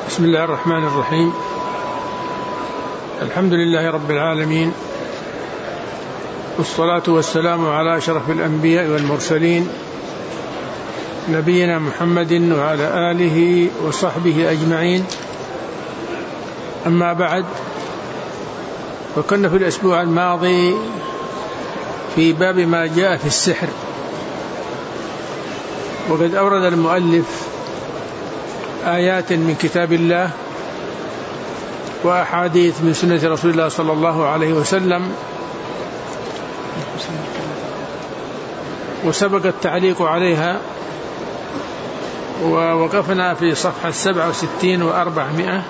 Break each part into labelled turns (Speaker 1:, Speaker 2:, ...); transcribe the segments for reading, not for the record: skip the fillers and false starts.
Speaker 1: بسم الله الرحمن الرحيم. الحمد لله رب العالمين، والصلاة والسلام على أشرف الأنبياء والمرسلين، نبينا محمد وعلى آله وصحبه أجمعين. أما بعد، فكنا في الأسبوع الماضي في باب ما جاء في السحر، وقد أورد المؤلف آيات من كتاب الله وأحاديث من سنة رسول الله صلى الله عليه وسلم، وسبق التعليق عليها، ووقفنا في صفحة 67 و400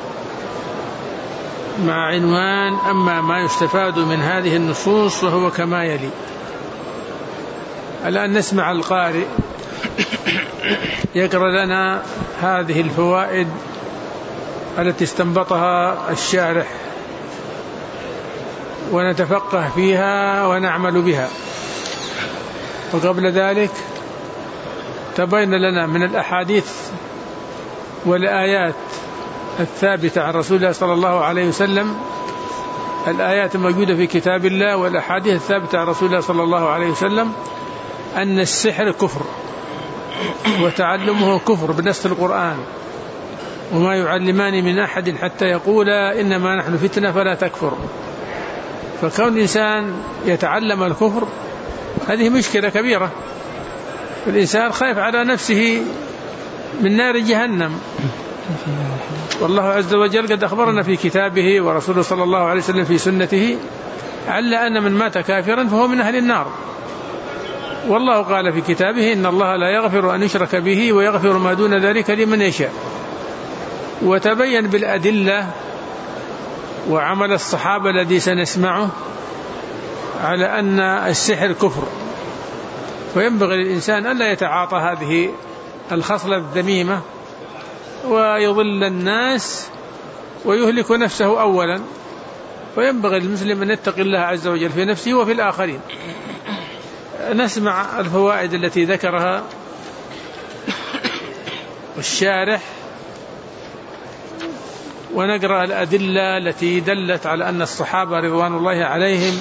Speaker 1: مع عنوان أما ما يستفاد من هذه النصوص وهو كما يلي. الآن نسمع القارئ يقرأ لنا هذه الفوائد التي استنبطها الشارح، ونتفقه فيها ونعمل بها. وقبل ذلك تبين لنا من الأحاديث والآيات الثابتة عن رسول الله صلى الله عليه وسلم، الآيات الموجودة في كتاب الله والأحاديث الثابتة عن رسول الله صلى الله عليه وسلم، أن السحر كفر، وتعلمه كفر بنص القرآن، وما يعلمان من أحد حتى يقولا إنما نحن فتنة فلا تكفر. فكون الإنسان يتعلم الكفر هذه مشكلة كبيرة، والإنسان خايف على نفسه من نار جهنم. والله عز وجل قد أخبرنا في كتابه ورسوله صلى الله عليه وسلم في سنته على أن من مات كافرا فهو من أهل النار. والله قال في كتابه إن الله لا يغفر أن يشرك به ويغفر ما دون ذلك لمن يشاء. وتبين بالأدلة وعمل الصحابة الذي سنسمعه على أن السحر كفر، وينبغي للإنسان ألا يتعاطى هذه الخصلة الذميمة ويضل الناس ويهلك نفسه أولا. وينبغي للمسلم أن يتقي الله عز وجل في نفسه وفي الآخرين. نسمع الفوائد التي ذكرها الشارح، ونقرأ الأدلة التي دلت على أن الصحابة رضوان الله عليهم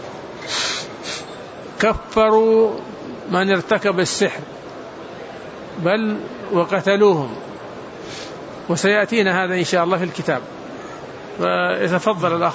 Speaker 1: كفروا من ارتكب السحر بل وقتلوهم، وسيأتينا هذا إن شاء الله في الكتاب. فيتفضل الأخ.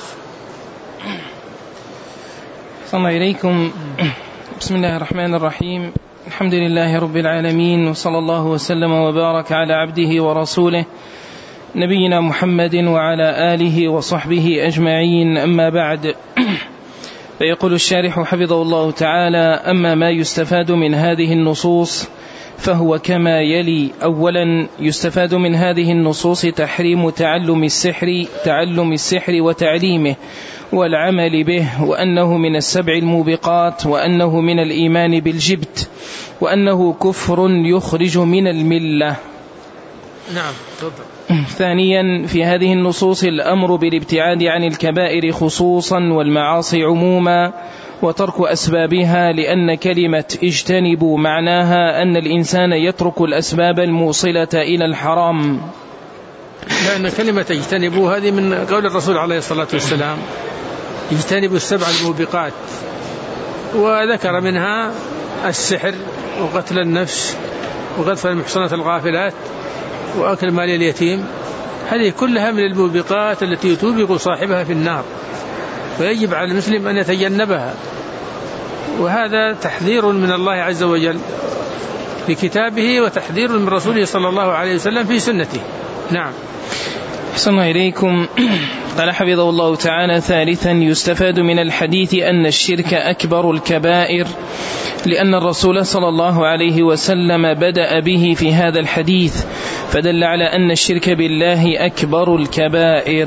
Speaker 2: صلى الله إليكم. بسم الله الرحمن الرحيم. الحمد لله رب العالمين، وصلى الله وسلم وبارك على عبده ورسوله نبينا محمد وعلى آله وصحبه أجمعين. أما بعد، فيقول الشارح حفظه الله تعالى: أما ما يستفاد من هذه النصوص فهو كما يلي. أولا، يستفاد من هذه النصوص تحريم تعلم السحر وتعليمه والعمل به، وأنه من السبع الموبقات، وأنه من الإيمان بالجبت، وأنه كفر يخرج من الملة.
Speaker 1: نعم.
Speaker 2: ثانيا، في هذه النصوص الأمر بالابتعاد عن الكبائر خصوصا والمعاصي عموما، وترك أسبابها، لأن كلمة اجتنبوا معناها أن الإنسان يترك الأسباب الموصلة إلى الحرام.
Speaker 1: لأن كلمة اجتنبوا هذه من قول الرسول عليه الصلاة والسلام: اجتنبوا السبع الموبقات، وذكر منها السحر وقتل النفس وقذف المحصنات الغافلات وأكل مال اليتيم. هذه كلها من الموبقات التي توبق صاحبها في النار، ويجب على المسلم أن يتجنبها. وهذا تحذير من الله عز وجل في كتابه، وتحذير من رسوله صلى الله عليه وسلم في سنته. نعم.
Speaker 2: أحسن الله إليكم. قال حفظه الله تعالى: ثالثا، يستفاد من الحديث أن الشرك أكبر الكبائر، لأن الرسول صلى الله عليه وسلم بدأ به في هذا الحديث، فدل على أن الشرك بالله أكبر الكبائر.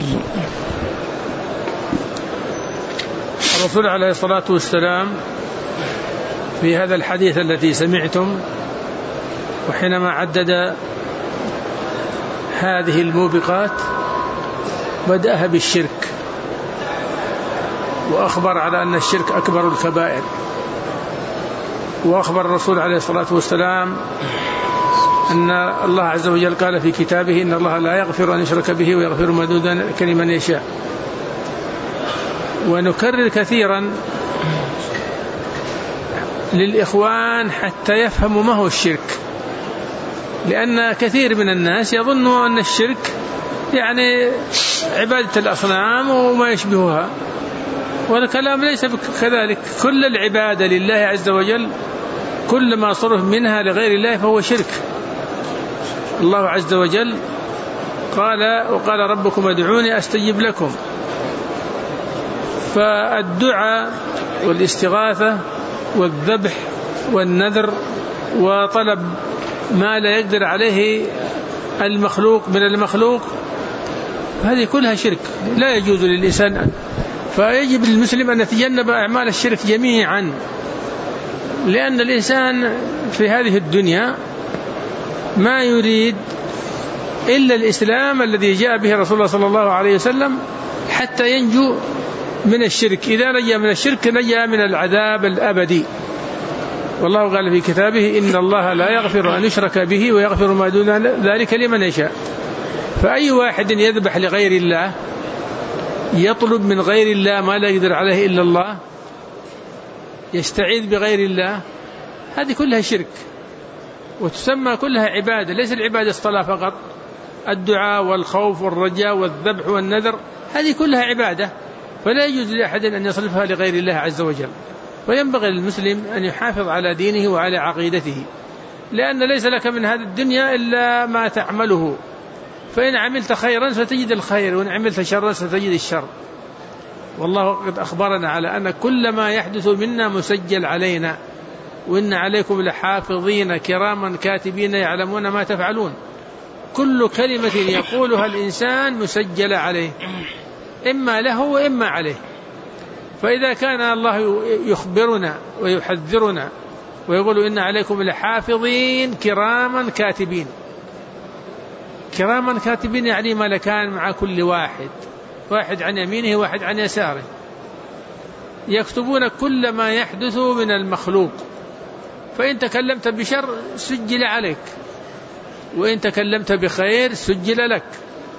Speaker 1: الرسول عليه الصلاة والسلام في هذا الحديث الذي سمعتم، وحينما عدد هذه الموبقات بدأها بالشرك، وأخبر على أن الشرك أكبر الكبائر. وأخبر الرسول عليه الصلاة والسلام أن الله عز وجل قال في كتابه إن الله لا يغفر أن يشرك به ويغفر ما دون ذلك لمن يشاء. ونكرر كثيرا للإخوان حتى يفهموا ما هو الشرك، لأن كثير من الناس يظنوا أن الشرك يعني عبادة الأصنام وما يشبهها، والكلام ليس كذلك. كل العبادة لله عز وجل، كل ما صرف منها لغير الله فهو شرك. الله عز وجل قال وقال ربكم ادعوني أستجب لكم. فالدعاء والاستغاثة والذبح والنذر وطلب ما لا يقدر عليه المخلوق من المخلوق، هذه كلها شرك لا يجوز للإنسان. فيجب للمسلم أن يتجنب أعمال الشرك جميعا، لأن الإنسان في هذه الدنيا ما يريد إلا الإسلام الذي جاء به رسول الله صلى الله عليه وسلم حتى ينجو من الشرك. إذا نجا من الشرك نجا من العذاب الأبدي. والله قال في كتابه إن الله لا يغفر أن يشرك به ويغفر ما دون ذلك لمن يشاء. فأي واحد يذبح لغير الله، يطلب من غير الله ما لا يقدر عليه إلا الله، يستعيذ بغير الله، هذه كلها شرك وتسمى كلها عبادة. ليس العبادة الصلاة فقط، الدعاء والخوف والرجاء والذبح والنذر هذه كلها عبادة، فلا يجوز لأحد أن يصرفها لغير الله عز وجل. وينبغي للمسلم أن يحافظ على دينه وعلى عقيدته، لأن ليس لك من هذه الدنيا إلا ما تعمله، فإن عملت خيرا ستجد الخير وإن عملت شرا ستجد الشر. والله قد أخبرنا على أن كل ما يحدث منا مسجل علينا، وإن عليكم لحافظين كراما كاتبين يعلمون ما تفعلون. كل كلمة يقولها الإنسان مسجلة عليه، إما له وإما عليه. فإذا كان الله يخبرنا ويحذرنا ويقول إن عليكم لحافظين كراما كاتبين، كراما كاتبين يعني ملكان مع كل واحد، واحد عن يمينه واحد عن يساره، يكتبون كل ما يحدث من المخلوق. فإن تكلمت بشر سجل عليك، وإن تكلمت بخير سجل لك.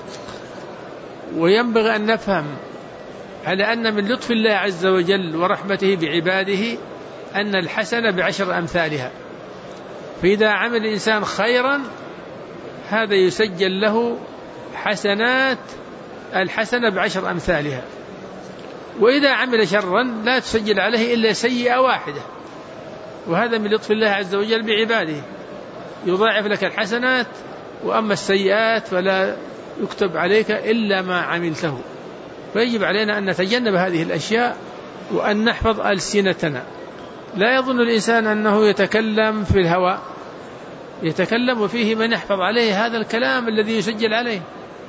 Speaker 1: وينبغي أن نفهم على أن من لطف الله عز وجل ورحمته بعباده أن الحسنة ب10 أمثالها. فإذا عمل الإنسان خيرا هذا يسجل له حسنات، الحسنة ب10 أمثالها. وإذا عمل شرا لا تسجل عليه إلا سيئة واحدة، وهذا من لطف الله عز وجل بعباده، يضاعف لك الحسنات، وأما السيئات فلا يكتب عليك إلا ما عملته. فيجب علينا أن نتجنب هذه الأشياء وأن نحفظ ألسنتنا. لا يظن الإنسان أنه يتكلم في الهواء، يتكلم وفيه من يحفظ عليه هذا الكلام الذي يسجل عليه.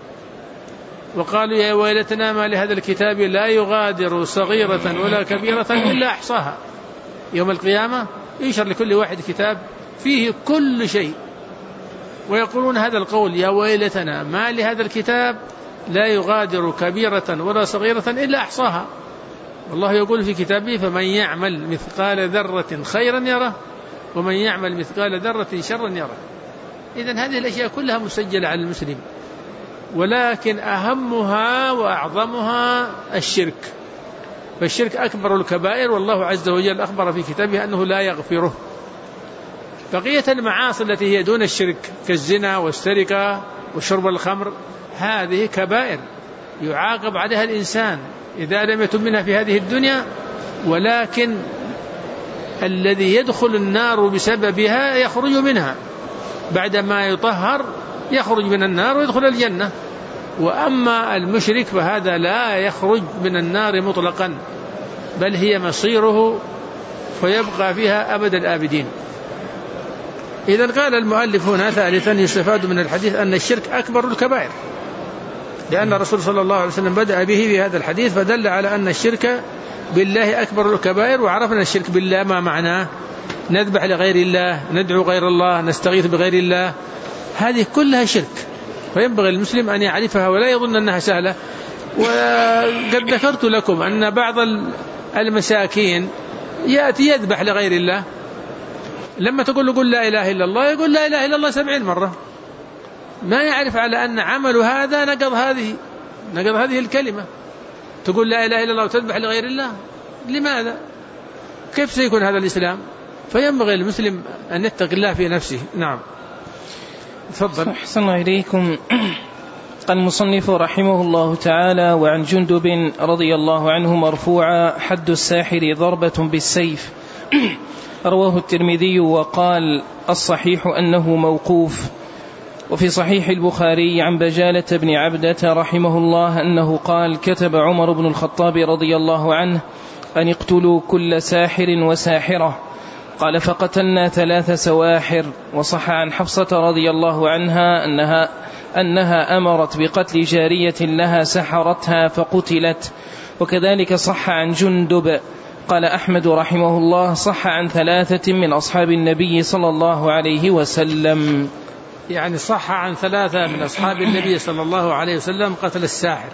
Speaker 1: وقالوا يا ويلتنا ما لهذا الكتاب لا يغادر صغيرة ولا كبيرة إلا أحصاها. يوم القيامة ينشر لكل واحد كتاب فيه كل شيء، ويقولون هذا القول يا ويلتنا ما لهذا الكتاب لا يغادر كبيرة ولا صغيرة إلا أحصاها. والله يقول في كتابه فمن يعمل مثقال ذرة خيرا يره ومن يعمل مثقال ذرة شرا يره. إذن هذه الأشياء كلها مسجلة على المسلم، ولكن أهمها وأعظمها الشرك. فالشرك أكبر الكبائر، والله عز وجل أخبر في كتابه أنه لا يغفره. بقية المعاصي التي هي دون الشرك كالزنا والسرقة وشرب الخمر هذه كبائر يعاقب عليها الإنسان إذا لم يتب منها في هذه الدنيا، ولكن الذي يدخل النار بسببها يخرج منها بعدما يطهر، يخرج من النار ويدخل الجنة. وأما المشرك فهذا لا يخرج من النار مطلقا، بل هي مصيره فيبقى فيها أبد الآبدين. إذن قال المؤلف هنا ثالثا يستفاد من الحديث أن الشرك أكبر الكبائر، لأن الرسول صلى الله عليه وسلم بدأ به في هذا الحديث فدل على أن الشرك بالله أكبر الكبائر. وعرفنا الشرك بالله ما معناه، نذبح لغير الله، ندعو غير الله، نستغيث بغير الله، هذه كلها شرك. فينبغي المسلم أن يعرفها ولا يظن أنها سهلة. وقد ذكرت لكم أن بعض المساكين يأتي يذبح لغير الله، لما تقول له قل لا إله إلا الله يقول لا إله إلا الله 70 مرة، ما يعرف على أن عمل هذا نقض هذه الكلمة. تقول لا إله إلا الله وتذبح لغير الله، لماذا؟ كيف سيكون هذا الإسلام؟ فينبغي المسلم أن يتقي الله في نفسه. نعم تفضل.
Speaker 2: أحسن إليكم. قال المصنف رحمه الله تعالى: وعن جندب رضي الله عنه مرفوعا: حد الساحر ضربة بالسيف. رواه الترمذي وقال الصحيح أنه موقوف. وفي صحيح البخاري عن بجالة بن عبدة رحمه الله أنه قال: كتب عمر بن الخطاب رضي الله عنه أن اقتلوا كل ساحر وساحرة. قال: فقتلنا 3 سواحر. وصح عن حفصة رضي الله عنها أنها أمرت بقتل جارية لها سحرتها فقتلت. وكذلك صح عن جندب. قال أحمد رحمه الله: صح عن 3 من أصحاب النبي صلى الله عليه وسلم.
Speaker 1: يعني صح عن 3 من أصحاب النبي صلى الله عليه وسلم قتل الساحر،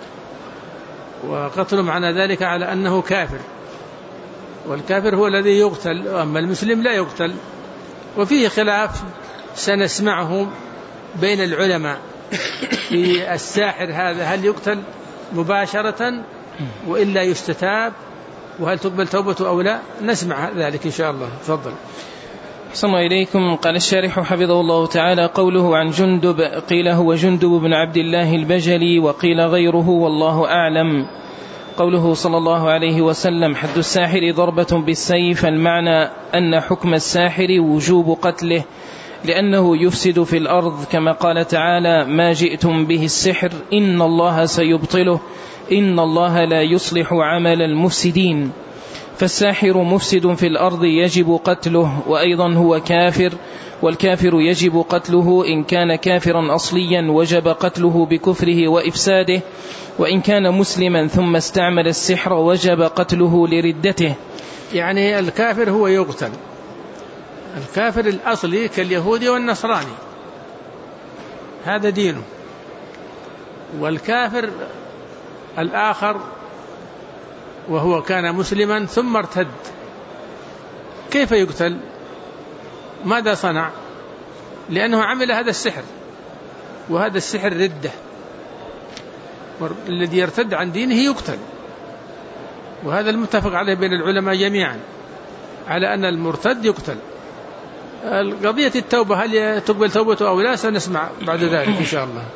Speaker 1: وقتل معنى ذلك على أنه كافر، والكافر هو الذي يقتل، أما المسلم لا يقتل. وفيه خلاف سنسمعه بين العلماء في الساحر هذا، هل يقتل مباشرة وإلا يستتاب، وهل تقبل توبته أو لا؟ نسمع ذلك إن شاء الله. تفضل.
Speaker 2: أحسن إليكم. قال الشارح حفظه الله تعالى: قوله عن جندب قيل هو جندب بن عبد الله البجلي، وقيل غيره والله أعلم. قوله صلى الله عليه وسلم: حد الساحر ضربة بالسيف، المعنى أن حكم الساحر وجوب قتله لأنه يفسد في الأرض، كما قال تعالى: ما جئتم به السحر إن الله سيبطله إن الله لا يصلح عمل المفسدين. فالساحر مفسد في الأرض يجب قتله، وأيضا هو كافر، والكافر يجب قتله إن كان كافرا أصليا وجب قتله بكفره وإفساده، وإن كان مسلما ثم استعمل السحر وجب قتله لردته.
Speaker 1: يعني الكافر هو يقتل، الكافر الأصلي كاليهودي والنصراني هذا دينه، والكافر الآخر وهو كان مسلما ثم ارتد كيف يقتل؟ ماذا صنع؟ لأنه عمل هذا السحر، وهذا السحر ردة، الذي يرتد عن دينه يقتل. وهذا المتفق عليه بين العلماء جميعا على أن المرتد يقتل. قضية التوبة هل تقبل توبته أو لا سنسمع بعد ذلك إن شاء الله.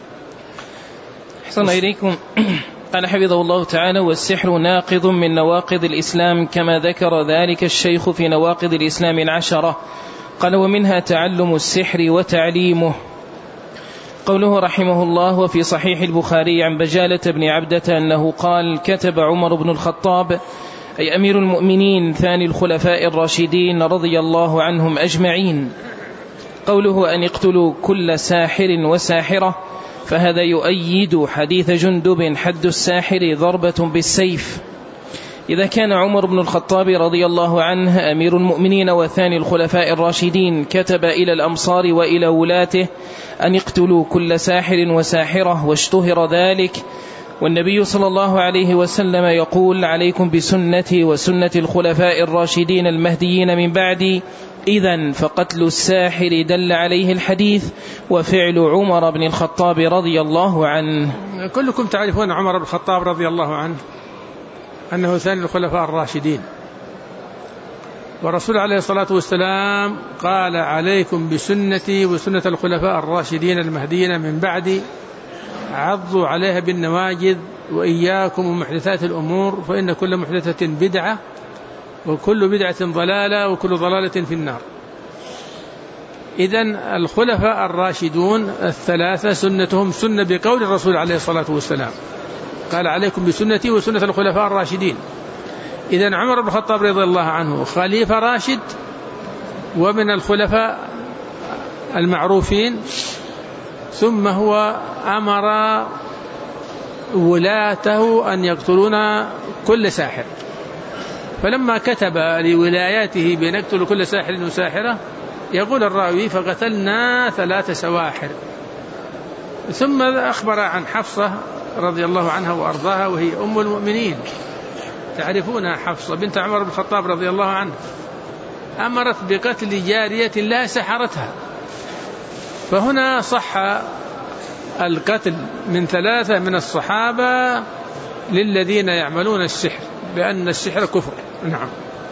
Speaker 2: أحسن إليكم. قال حفظه الله تعالى: والسحر ناقض من نواقض الإسلام، كما ذكر ذلك الشيخ في نواقض الإسلام 10. قال: ومنها تعلم السحر وتعليمه. قوله رحمه الله: وفي صحيح البخاري عن بجالة بن عبدة أنه قال: كتب عمر بن الخطاب أي أمير المؤمنين ثاني الخلفاء الراشدين رضي الله عنهم أجمعين. قوله أن اقتلوا كل ساحر وساحرة، فهذا يؤيد حديث جندب: حد الساحر ضربة بالسيف. إذا كان عمر بن الخطاب رضي الله عنه أمير المؤمنين وثاني الخلفاء الراشدين كتب إلى الأمصار وإلى ولاته أن اقتلوا كل ساحر وساحرة واشتهر ذلك، والنبي صلى الله عليه وسلم يقول: عليكم بسنتي وسنة الخلفاء الراشدين المهديين من بعدي، إذن فقتل الساحر دل عليه الحديث وفعل عمر بن الخطاب رضي الله عنه.
Speaker 1: كلكم تعرفون عمر بن الخطاب رضي الله عنه أنه ثاني الخلفاء الراشدين، والرسول عليه الصلاة والسلام قال: عليكم بسنتي وسنة الخلفاء الراشدين المهديين من بعدي، عضوا عليها بالنواجذ، وإياكم ومحدثات الأمور، فإن كل محدثة بدعة، وكل بدعة ضلالة، وكل ضلالة في النار. إذن الخلفاء الراشدون 3 سنتهم سنة بقول الرسول عليه الصلاة والسلام، قال: عليكم بسنتي وسنة الخلفاء الراشدين. إذن عمر بن الخطاب رضي الله عنه خليفة راشد ومن الخلفاء المعروفين، ثم هو أمر ولاته أن يقتلون كل ساحر، فلما كتب لولاياته بنقتل كل ساحر وساحرة يقول الراوي: فقتلنا 3 سواحر. ثم أخبر عن حفصة رضي الله عنها وأرضاها، وهي أم المؤمنين، تعرفونها، حفصة بنت عمر بن الخطاب رضي الله عنه، أمرت بقتل جارية لها سحرتها. فهنا صح القتل من 3 من الصحابة للذين يعملون السحر، لأن السحر كفر. نعم.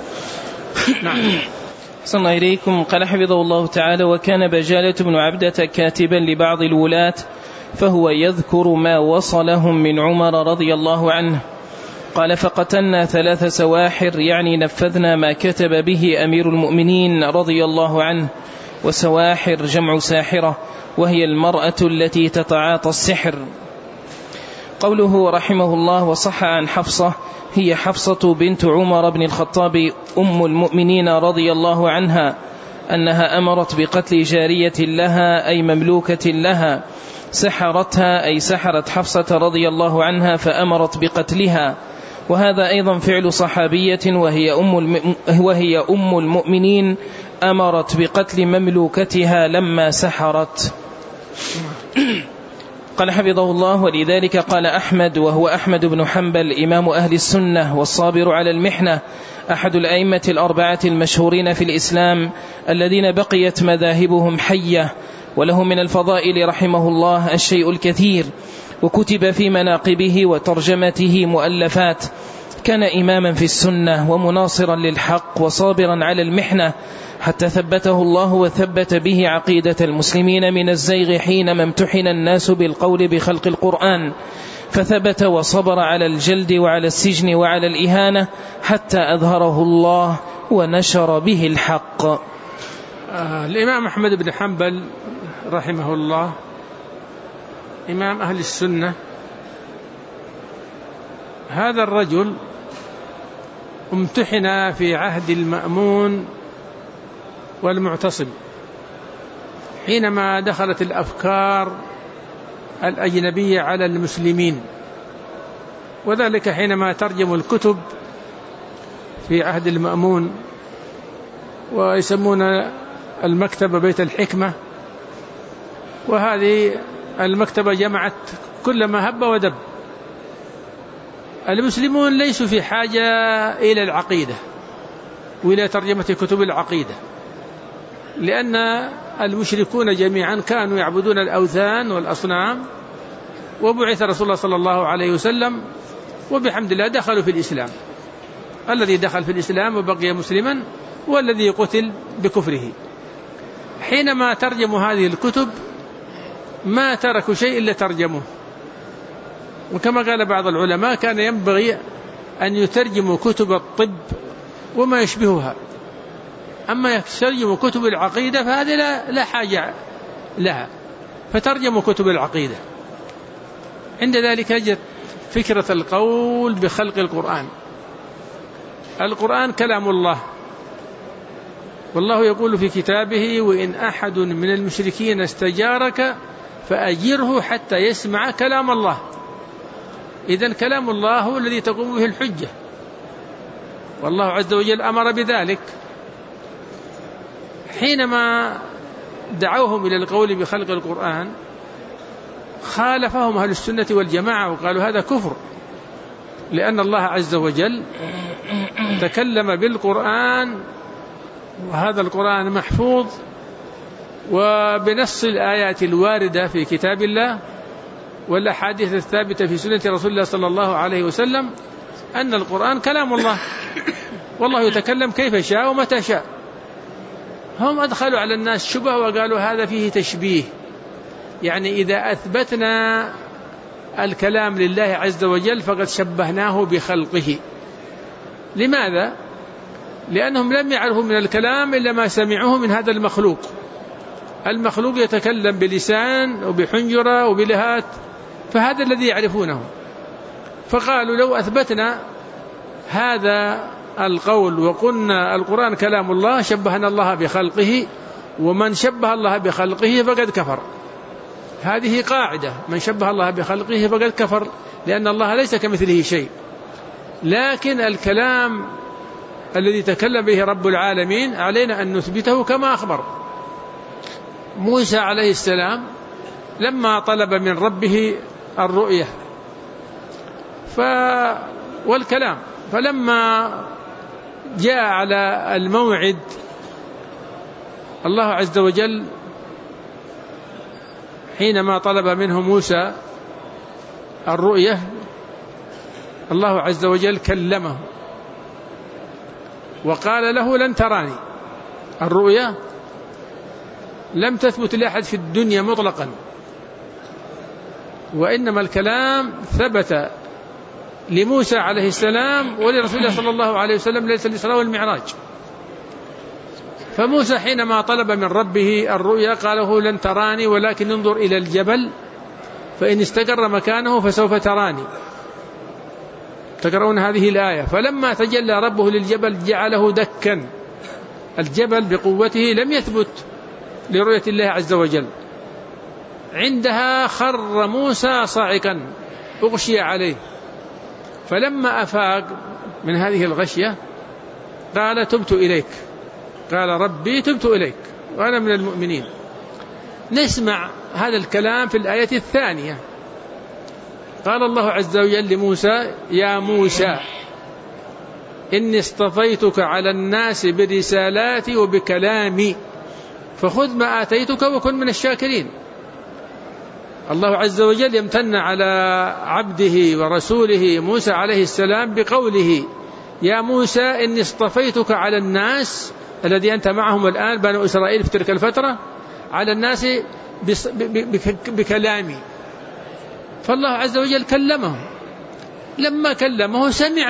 Speaker 2: صلى إليكم. قال حفظه الله تعالى: وكان بجالة بن عبدة كاتبا لبعض الولاة، فهو يذكر ما وصلهم من عمر رضي الله عنه قال: فقتلنا 3 سواحر، يعني نفذنا ما كتب به أمير المؤمنين رضي الله عنه. وسواحر جمع ساحرة، وهي المرأة التي تتعاطى السحر. قوله رحمه الله: وصح عن حفصة، هي حفصة بنت عمر بن الخطاب أم المؤمنين رضي الله عنها، أنها أمرت بقتل جارية لها أي مملوكة لها، سحرتها أي سحرت حفصة رضي الله عنها فأمرت بقتلها. وهذا أيضا فعل صحابية وهي أم المؤمنين، أمرت بقتل مملوكتها لما سحرت. قال حفظه الله: ولذلك قال أحمد، وهو أحمد بن حنبل إمام أهل السنة والصابر على المحنة، أحد الأئمة 4 المشهورين في الإسلام الذين بقيت مذاهبهم حية، وله من الفضائل رحمه الله الشيء الكثير، وكتب في مناقبه وترجمته مؤلفات. كان إماما في السنة ومناصرا للحق وصابرا على المحنة، حتى ثبته الله وثبت به عقيدة المسلمين من الزيغ حينما امتحن الناس بالقول بخلق القرآن، فثبت وصبر على الجلد وعلى السجن وعلى الإهانة حتى أظهره الله ونشر به الحق.
Speaker 1: الإمام أحمد بن حنبل رحمه الله إمام أهل السنة، هذا الرجل امتحن في عهد المأمون والمعتصم حينما دخلت الأفكار الأجنبية على المسلمين، وذلك حينما ترجموا الكتب في عهد المأمون، ويسمون المكتبة بيت الحكمة، وهذه المكتبة جمعت كل ما هب ودب. المسلمون ليسوا في حاجة إلى العقيدة وإلى ترجمة كتب العقيدة، لأن المشركون جميعا كانوا يعبدون الأوثان والأصنام، وبعث رسول الله صلى الله عليه وسلم وبحمد الله دخلوا في الإسلام. الذي دخل في الإسلام وبقي مسلما والذي قتل بكفره. حينما ترجموا هذه الكتب ما تركوا شيء إلا ترجموه، وكما قال بعض العلماء كان ينبغي أن يترجموا كتب الطب وما يشبهها، أما يترجموا كتب العقيدة فهذه لا حاجة لها، فترجموا كتب العقيدة. عند ذلك جت فكرة القول بخلق القرآن. القرآن كلام الله، والله يقول في كتابه: وإن أحد من المشركين استجارك فأجره حتى يسمع كلام الله. إذن كلام الله هو الذي تقوم به الحجة، والله عز وجل أمر بذلك. حينما دعوهم إلى القول بخلق القرآن خالفهم أهل السنة والجماعة وقالوا هذا كفر، لأن الله عز وجل تكلم بالقرآن، وهذا القرآن محفوظ، وبنص الآيات الواردة في كتاب الله والأحاديث الثابتة في سنة رسول الله صلى الله عليه وسلم أن القرآن كلام الله، والله يتكلم كيف شاء ومتى شاء. هم أدخلوا على الناس شبه وقالوا هذا فيه تشبيه، يعني إذا أثبتنا الكلام لله عز وجل فقد شبهناه بخلقه. لماذا؟ لأنهم لم يعرفوا من الكلام إلا ما سمعوه من هذا المخلوق. المخلوق يتكلم بلسان وبحنجرة وبلهات، فهذا الذي يعرفونه. فقالوا لو أثبتنا هذا القول وقلنا القرآن كلام الله شبهنا الله بخلقه، ومن شبه الله بخلقه فقد كفر. هذه قاعدة: من شبه الله بخلقه فقد كفر، لأن الله ليس كمثله شيء. لكن الكلام الذي تكلم به رب العالمين علينا أن نثبته كما أخبر. موسى عليه السلام لما طلب من ربه الرؤية والكلام، فلما جاء على الموعد الله عز وجل حينما طلب منه موسى الرؤية الله عز وجل كلمه وقال له لن تراني. الرؤية لم تثبت لأحد في الدنيا مطلقا، وإنما الكلام ثبت لموسى عليه السلام ولرسول الله صلى الله عليه وسلم ليس الإسراء والمعراج. فموسى حينما طلب من ربه الرؤيا قاله لن تراني ولكن انظر إلى الجبل فإن استقر مكانه فسوف تراني. تقرؤون هذه الآية. فلما تجلى ربه للجبل جعله دكا، الجبل بقوته لم يثبت لرؤية الله عز وجل. عندها خر موسى صاعقا أغشي عليه، فلما أفاق من هذه الغشية قال تبت إليك، قال ربي تبت إليك وأنا من المؤمنين. نسمع هذا الكلام في الآية الثانية. قال الله عز وجل لموسى يا موسى إني اصطفيتك على الناس برسالاتي وبكلامي فخذ ما آتيتك وكن من الشاكرين. الله عز وجل يمتن على عبده ورسوله موسى عليه السلام بقوله يا موسى إني اصطفيتك على الناس الذي أنت معهم الآن بنو إسرائيل في تلك الفترة على الناس بكلامي. فالله عز وجل كلمه، لما كلمه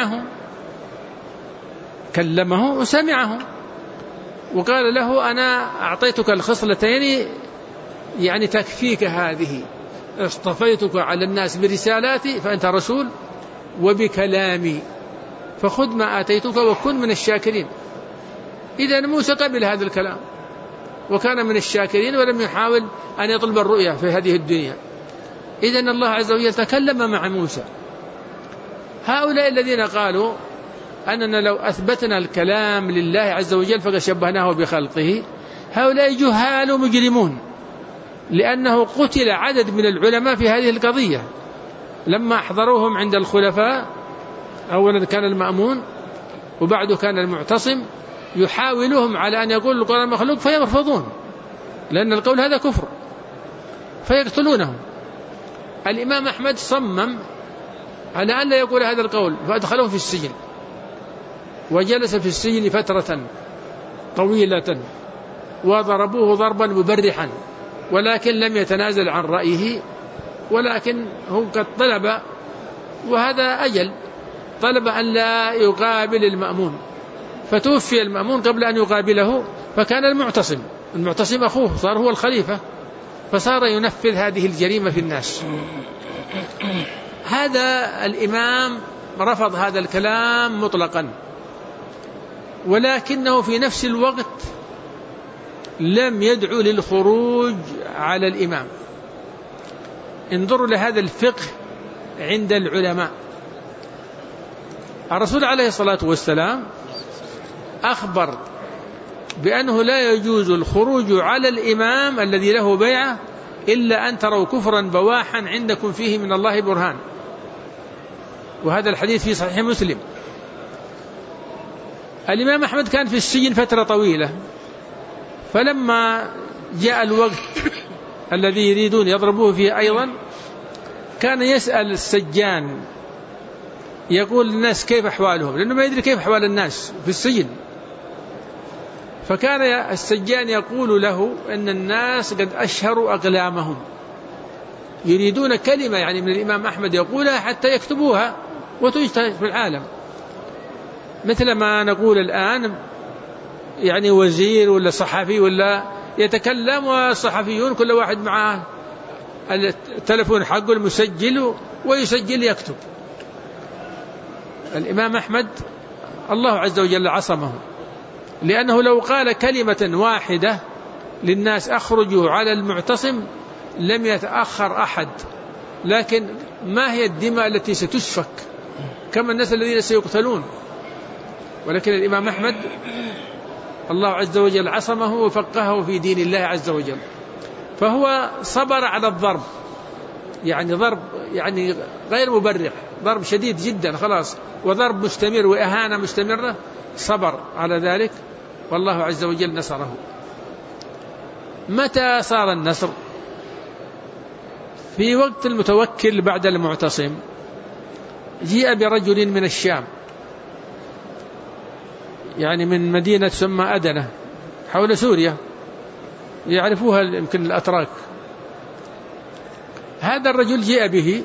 Speaker 1: سمعه وقال له أنا أعطيتك الخصلتين يعني تكفيك هذه، اصطفيتك على الناس برسالاتي فأنت رسول وبكلامي فخذ ما آتيتك وكن من الشاكرين. إذن موسى قبل هذا الكلام وكان من الشاكرين ولم يحاول أن يطلب الرؤيا في هذه الدنيا. إذن الله عز وجل تكلم مع موسى. هؤلاء الذين قالوا أننا لو أثبتنا الكلام لله عز وجل فقد شبهناه بخلقه، هؤلاء جهال مجرمون، لأنه قتل عدد من العلماء في هذه القضية لما أحضروهم عند الخلفاء. أولا كان المأمون وبعده كان المعتصم يحاولوهم على أن يقولوا القرآن مخلوق فيرفضون، لأن القول هذا كفر فيقتلونهم. الإمام أحمد صمم على أن لا يقول هذا القول فأدخلوه في السجن وجلس في السجن فترة طويلة وضربوه ضربا مبرحا، ولكن لم يتنازل عن رأيه، ولكن هو قد طلب وهذا أجل طلب أن لا يقابل المأمون، فتوفي المأمون قبل أن يقابله، فكان المعتصم أخوه صار هو الخليفة، فصار ينفذ هذه الجريمة في الناس. هذا الإمام رفض هذا الكلام مطلقا، ولكنه في نفس الوقت لم يدعو للخروج على الإمام. انظروا لهذا الفقه عند العلماء. الرسول عليه الصلاة والسلام أخبر بأنه لا يجوز الخروج على الإمام الذي له بيعة إلا أن تروا كفرا بواحا عندكم فيه من الله برهان، وهذا الحديث في صحيح مسلم. الإمام أحمد كان في السجن فترة طويلة، فلما جاء الوقت الذي يريدون يضربوه فيه أيضا كان يسأل السجان يقول للناس كيف أحوالهم، لأنه ما يدري كيف أحوال الناس في السجن. فكان السجان يقول له أن الناس قد أشهروا أقلامهم، يريدون كلمة يعني من الإمام أحمد يقولها حتى يكتبوها وتجتهد في العالم، مثل ما نقول الآن يعني وزير ولا صحفي ولا يتكلم والصحفيون كل واحد معه التلفون حقه المسجل ويسجل يكتب. الإمام أحمد الله عز وجل عصمه، لأنه لو قال كلمة واحدة للناس أخرجوا على المعتصم لم يتأخر أحد، لكن ما هي الدماء التي ستسفك كما الناس الذين سيقتلون. ولكن الإمام أحمد الله عز وجل عصمه وفقهه في دين الله عز وجل، فهو صبر على الضرب، يعني ضرب يعني غير مبرح، ضرب شديد جدا خلاص، وضرب مستمر وإهانة مستمرة، صبر على ذلك والله عز وجل نصره. متى صار النصر؟ في وقت المتوكل بعد المعتصم جيء برجل من الشام، يعني من مدينة تسمى أدنة حول سوريا، يعرفوها يمكن الأتراك. هذا الرجل جيء به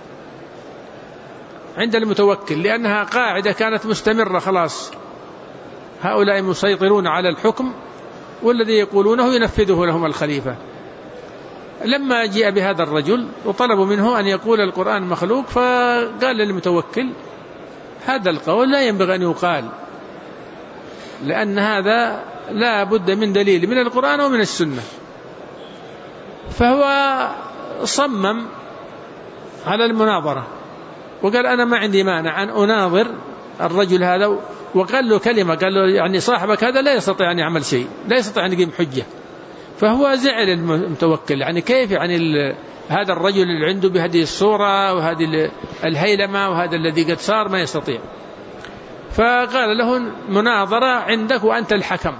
Speaker 1: عند المتوكل لأنها قاعدة كانت مستمرة خلاص، هؤلاء مسيطرون على الحكم والذي يقولونه ينفذه لهم الخليفة. لما جاء بهذا الرجل وطلبوا منه أن يقول القرآن مخلوق، فقال للمتوكل هذا القول لا ينبغي أن يقال، لأن هذا لا بد من دليل من القرآن ومن السنة. فهو صمم على المناظرة وقال أنا ما عندي مانع أن أناظر الرجل هذا، وقال له كلمة، قال له يعني صاحبك هذا لا يستطيع أن يعمل شيء، لا يستطيع أن يقيم حجة. فهو زعل المتوكل، يعني كيف يعني هذا الرجل اللي عنده بهذه الصورة وهذه الهيلمة وهذا الذي قد صار ما يستطيع. فقال له مناظرة عندك وأنت الحكم.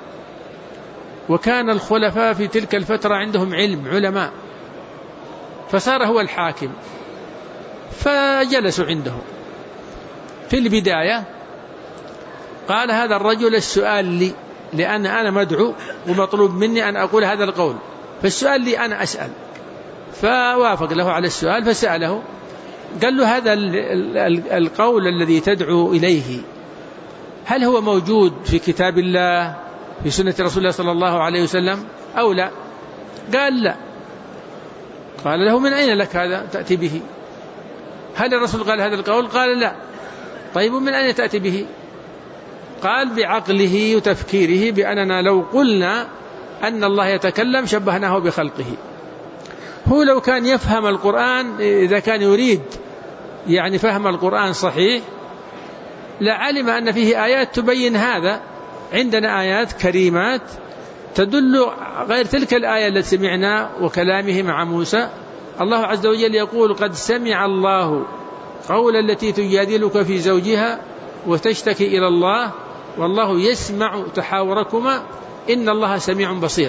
Speaker 1: وكان الخلفاء في تلك الفترة عندهم علماء، فصار هو الحاكم. فجلسوا عنده. في البداية قال هذا الرجل السؤال لي، لأن أنا مدعو ومطلوب مني أن أقول هذا القول، فالسؤال لي أنا أسأل. فوافق له على السؤال فسأله، قال له هذا القول الذي تدعو إليه هل هو موجود في كتاب الله في سنة رسول الله صلى الله عليه وسلم أو لا؟ قال لا. قال له من أين لك هذا تأتي به؟ هل الرسول قال هذا القول؟ قال لا. طيب من أين تأتي به؟ قال بعقله وتفكيره بأننا لو قلنا أن الله يتكلم شبهناه بخلقه. هو لو كان يفهم القرآن، إذا كان يريد يعني فهم القرآن صحيح لعلم أن فيه آيات تبين هذا. عندنا آيات كريمات تدل غير تلك الآية التي سمعنا وكلامه مع موسى. الله عز وجل يقول قد سمع الله قول التي تجادلك في زوجها وتشتكي إلى الله والله يسمع تحاوركما إن الله سميع بصير.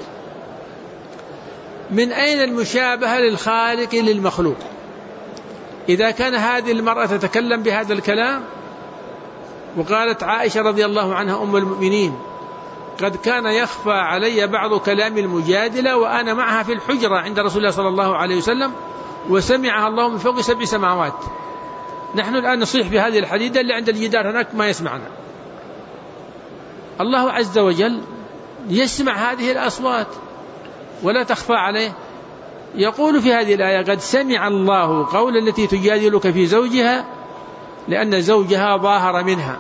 Speaker 1: من أين المشابهة للخالق للمخلوق؟ إذا كان هذه المرأة تتكلم بهذا الكلام، وقالت عائشة رضي الله عنها أم المؤمنين قد كان يخفى علي بعض كلام المجادلة وأنا معها في الحجرة عند رسول الله صلى الله عليه وسلم وسمعها الله من فوق 7 سماوات. نحن الآن نصيح بهذه الحديدة اللي عند الجدار هناك ما يسمعنا. الله عز وجل يسمع هذه الأصوات ولا تخفى عليه. يقول في هذه الآية قد سمع الله قول التي تجادلك في زوجها، لأن زوجها ظاهر منها،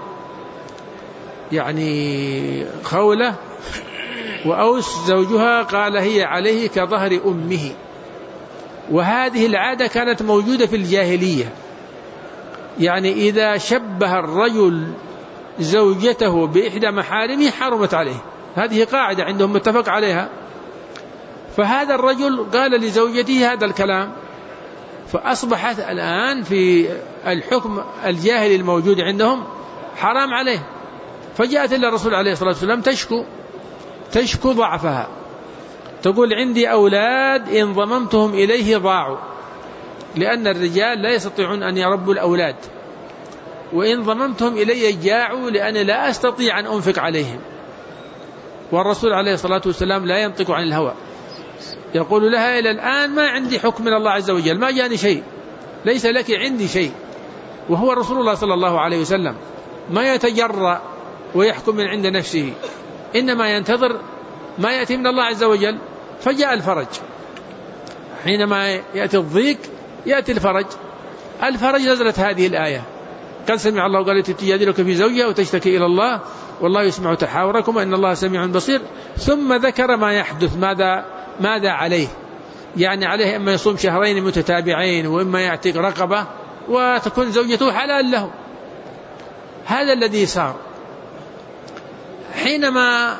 Speaker 1: يعني خولة وأوس زوجها قال هي عليه كظهر أمه. وهذه العادة كانت موجودة في الجاهلية، يعني إذا شبه الرجل زوجته بإحدى محارمه حرمت عليه. هذه قاعدة عندهم متفق عليها. فهذا الرجل قال لزوجته هذا الكلام، فأصبحت الآن في الحكم الجاهلي الموجود عندهم حرام عليه. فجاءت إلى الرسول عليه الصلاة والسلام تشكو ضعفها، تقول عندي أولاد إن ضممتهم إليه ضاعوا، لأن الرجال لا يستطيعون أن يربوا الأولاد، وإن ضممتهم إلي جاعوا لأني لا أستطيع أن أنفق عليهم. والرسول عليه الصلاة والسلام لا ينطق عن الهوى، يقول لها إلى الآن ما عندي حكم من الله عز وجل، ما جاني شيء، ليس لك عندي شيء. وهو رسول الله صلى الله عليه وسلم ما يتجرأ ويحكم من عند نفسه، إنما ينتظر ما يأتي من الله عز وجل. فجاء الفرج، حينما يأتي الضيق يأتي الفرج. نزلت هذه الآية قد سمع الله قال تجادلك في زوجها وتشتكي إلى الله والله يسمع تحاوركم إن الله سميع بصير. ثم ذكر ما يحدث، ماذا عليه، يعني عليه إما يصوم 2 شهرين متتابعين وإما يعتق رقبة وتكون زوجته حلال له. هذا الذي صار. حينما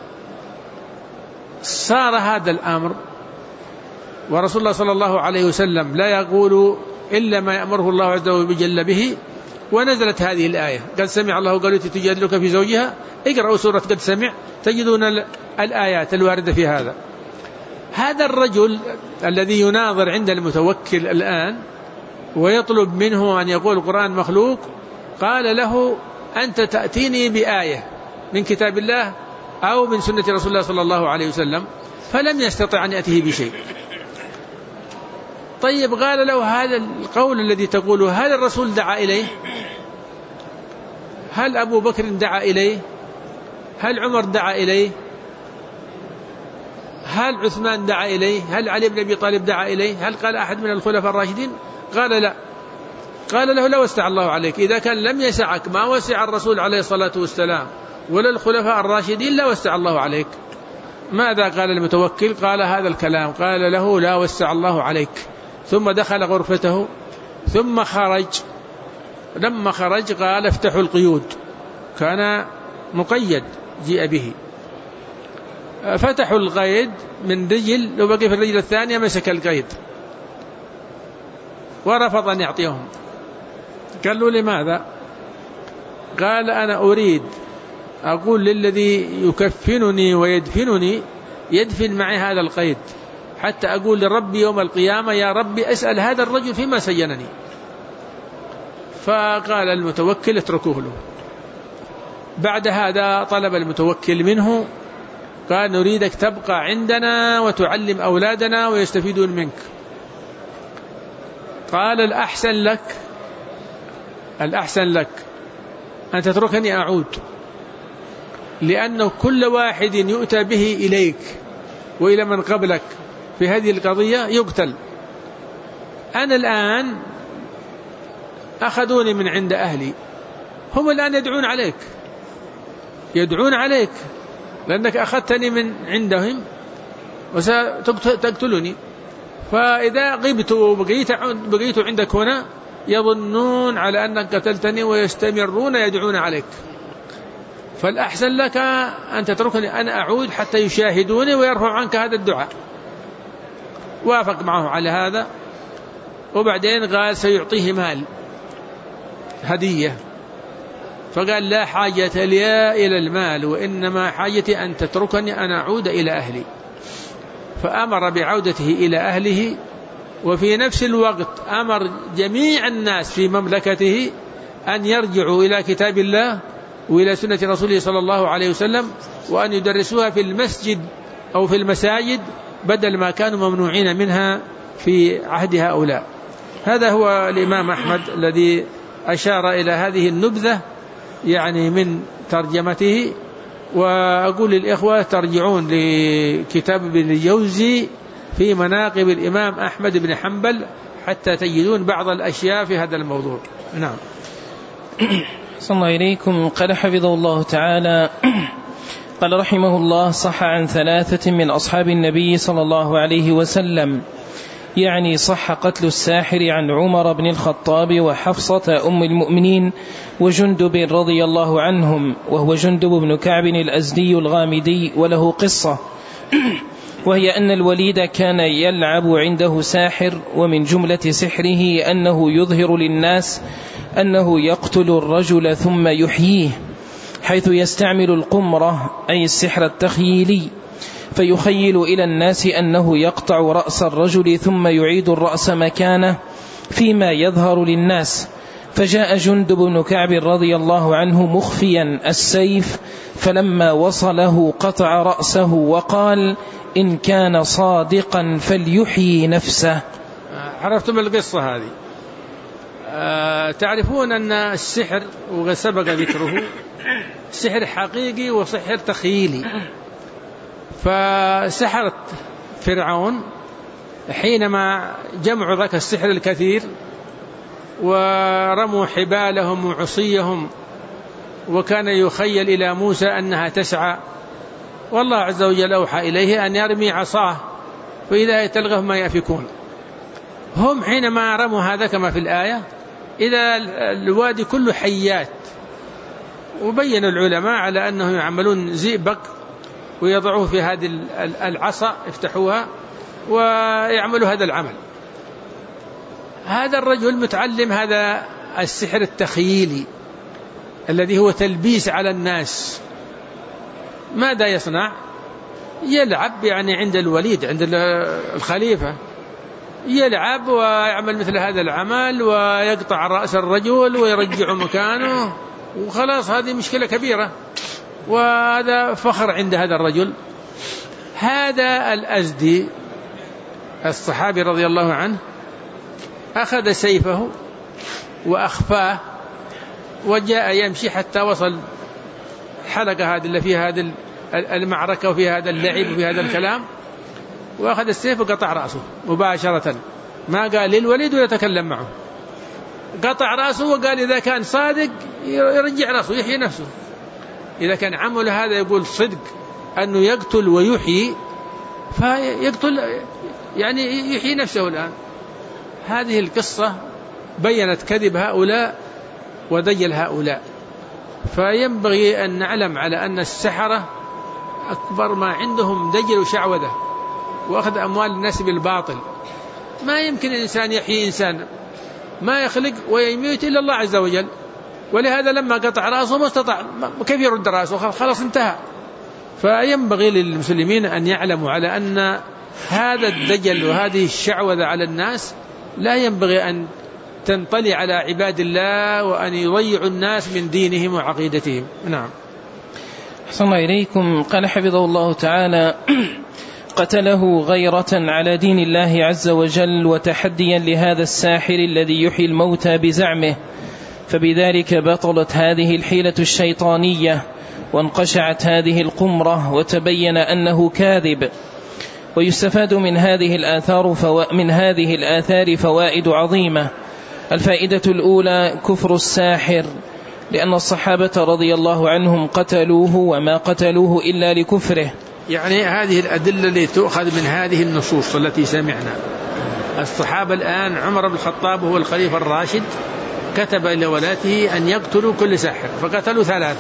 Speaker 1: صار هذا الأمر ورسول الله صلى الله عليه وسلم لا يقول إلا ما يأمره الله عز وجل به، ونزلت هذه الآية قد سمع الله قال تجادلك في زوجها. اقرأوا سورة قد سمع تجدون الآيات الواردة في هذا. هذا الرجل الذي يناظر عند المتوكل الآن ويطلب منه أن يقول القرآن مخلوق، قال له أنت تأتيني بآية من كتاب الله أو من سنة رسول الله صلى الله عليه وسلم، فلم يستطع أن يأتيه بشيء. طيب قال له هذا القول الذي تقوله هل الرسول دعا إليه؟ هل أبو بكر دعا إليه؟ هل عمر دعا إليه؟ هل عثمان دعا إليه؟ هل علي بن أبي طالب دعا إليه؟ هل قال أحد من الخلفاء الراشدين؟ قال لا. قال له لا وسع الله عليك، إذا كان لم يسعك ما وسع الرسول عليه الصلاة والسلام ولا الخلفاء الراشدين لا وسع الله عليك. ماذا قال المتوكل؟ قال هذا الكلام، قال له لا وسع الله عليك، ثم دخل غرفته ثم خرج. لما خرج قال افتحوا القيود، كان مقيد جيء به، فتحوا القيد من رجل، لو بقي في الرجل الثانية مسك القيد ورفض أن يعطيهم. قالوا لماذا؟ قال أنا أريد أقول للذي يكفنني ويدفنني يدفن معي هذا القيد، حتى أقول لربي يوم القيامة يا ربي أسأل هذا الرجل فيما سجنني. فقال المتوكل اتركوه له. بعد هذا طلب المتوكل منه، قال نريدك تبقى عندنا وتعلم أولادنا ويستفيدون منك. قال الأحسن لك أن تتركني أعود، لأنه كل واحد يؤتى به إليك وإلى من قبلك في هذه القضية يقتل. أنا الآن أخذوني من عند أهلي، هم الآن يدعون عليك لأنك أخذتني من عندهم وستقتلني، فإذا غبت وبقيت عندك هنا يظنون على أنك قتلتني ويستمرون يدعون عليك، فالأحسن لك أن تتركني أنا أعود حتى يشاهدوني ويرفع عنك هذا الدعاء. وافق معه على هذا، وبعدين قال سيعطيه مال هدية، فقال لا حاجة لي إلى المال، وإنما حاجتي أن تتركني أنا أعود إلى أهلي. فأمر بعودته إلى أهله، وفي نفس الوقت أمر جميع الناس في مملكته أن يرجعوا إلى كتاب الله وإلى سنة رسوله صلى الله عليه وسلم، وأن يدرسوها في المسجد أو في المساجد بدل ما كانوا ممنوعين منها في عهد هؤلاء. هذا هو الإمام أحمد الذي أشار إلى هذه النبذة يعني من ترجمته. وأقول للإخوة ترجعون لكتاب ابن الجوزي في مناقب الإمام أحمد بن حنبل حتى تجدون بعض الأشياء في هذا الموضوع. نعم.
Speaker 2: صلى الله إليكم. قال حفظه الله تعالى قال رحمه الله صح عن 3 من أصحاب النبي صلى الله عليه وسلم، يعني صح قتل الساحر عن عمر بن الخطاب وحفصة أم المؤمنين وجندب رضي الله عنهم، وهو جندب بن كعب الأزدي الغامدي، وله قصة وهي أن الوليد كان يلعب عنده ساحر، ومن جملة سحره أنه يظهر للناس أنه يقتل الرجل ثم يحييه، حيث يستعمل القمرة أي السحر التخييلي، فيخيل إلى الناس أنه يقطع رأس الرجل ثم يعيد الرأس مكانه فيما يظهر للناس. فجاء جندب بن كعب رضي الله عنه مخفيا السيف، فلما وصله قطع رأسه وقال إن كان صادقا فليحيي نفسه.
Speaker 1: عرفتم القصة هذه؟ تعرفون أن السحر وسبق ذكره سحر حقيقي وسحر تخيلي. فسحرت فرعون حينما جمعوا ذاك السحر الكثير ورموا حبالهم وعصيهم، وكان يخيل إلى موسى أنها تسعى، والله عز وجل أوحى إليه أن يرمي عصاه فإذا تلغف ما يأفكون. هم حينما رموا هذا كما في الآية إذا الوادي كله حيات، وبين العلماء على أنهم يعملون زئبق ويضعوه في هذه العصا يفتحوها ويعملوا هذا العمل. هذا الرجل متعلم هذا السحر التخييلي الذي هو تلبيس على الناس. ماذا يصنع؟ يلعب يعني عند الوليد عند الخليفة، يلعب ويعمل مثل هذا العمل ويقطع رأس الرجل ويرجع مكانه وخلاص، هذه مشكلة كبيرة، وهذا فخر عند هذا الرجل. هذا الأزدي الصحابي رضي الله عنه أخذ سيفه وأخفاه وجاء يمشي حتى وصل حلقة هذه اللي فيها هذه المعركة وفيها هذا اللعب وفيها هذا الكلام، وأخذ السيف وقطع رأسه مباشرة، ما قال للوليد ولا تكلم معه، قطع رأسه وقال إذا كان صادق يرجع رأسه يحيي نفسه، إذا كان عمل هذا يقول صدق أنه يقتل ويحيي فيقتل يعني يحيي نفسه الآن. هذه القصة بيّنت كذب هؤلاء ودجل هؤلاء. فينبغي أن نعلم على أن السحرة أكبر ما عندهم دجل وشعوذة وأخذ أموال الناس بالباطل. ما يمكن الإنسان يحيي إنسان، ما يخلق ويميت إلا الله عز وجل، ولهذا لما قطع رأسه ما استطاع، كيف يرد رأسه؟ خلاص انتهى. فينبغي للمسلمين أن يعلموا على أن هذا الدجل وهذه الشعوذة على الناس لا ينبغي أن تنطلي على عباد الله وأن يضيعوا الناس من دينهم وعقيدتهم. نعم.
Speaker 2: أحسن إليكم. قال حفظه الله تعالى: قتله غيرة على دين الله عز وجل وتحديا لهذا الساحر الذي يحيي الموتى بزعمه، فبذلك بطلت هذه الحيلة الشيطانية وانقشعت هذه القمرة وتبين أنه كاذب. ويستفاد من هذه الآثار فوائد عظيمة. الفائدة الأولى: كفر الساحر، لأن الصحابة رضي الله عنهم قتلوه وما قتلوه إلا لكفره.
Speaker 1: يعني هذه الأدلة التي تؤخذ من هذه النصوص التي سمعنا. الصحابة الآن عمر بن الخطاب هو الخليفة الراشد كتب إلى ولاته أن يقتلوا كل ساحر، فقتلوا 3،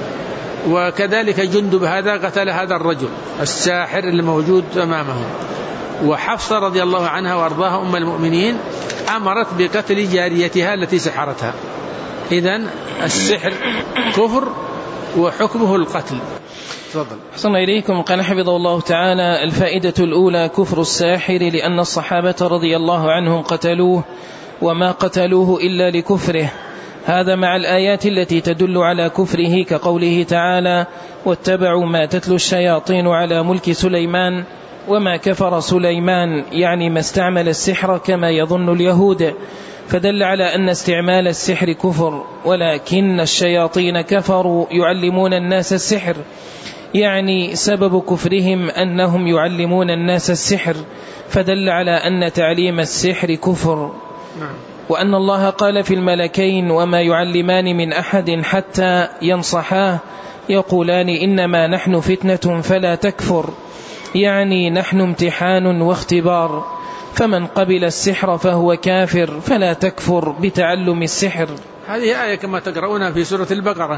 Speaker 1: وكذلك جندب هذا قتل هذا الرجل الساحر اللي موجود أمامهم. وحفصة رضي الله عنها وأرضاها أم المؤمنين أمرت بقتل جاريتها التي سحرتها. إذن السحر كفر وحكمه القتل. تفضل.
Speaker 2: أحسن إليكم. قال حفظه الله تعالى: الفائدة الأولى: كفر الساحر، لأن الصحابة رضي الله عنهم قتلوه وما قتلوه إلا لكفره. هذا مع الآيات التي تدل على كفره، كقوله تعالى: واتبعوا ما تتلو الشياطين على ملك سليمان وما كفر سليمان، يعني ما استعمل السحر كما يظن اليهود، فدل على أن استعمال السحر كفر، ولكن الشياطين كفروا يعلمون الناس السحر، يعني سبب كفرهم أنهم يعلمون الناس السحر، فدل على أن تعليم السحر كفر. وأن الله قال في الملكين: وما يعلمان من أحد حتى ينصحاه يقولان إنما نحن فتنة فلا تكفر، يعني نحن امتحان واختبار، فمن قبل السحر فهو كافر فلا تكفر بتعلم السحر.
Speaker 1: هذه آية كما تقرؤونها في سورة البقرة.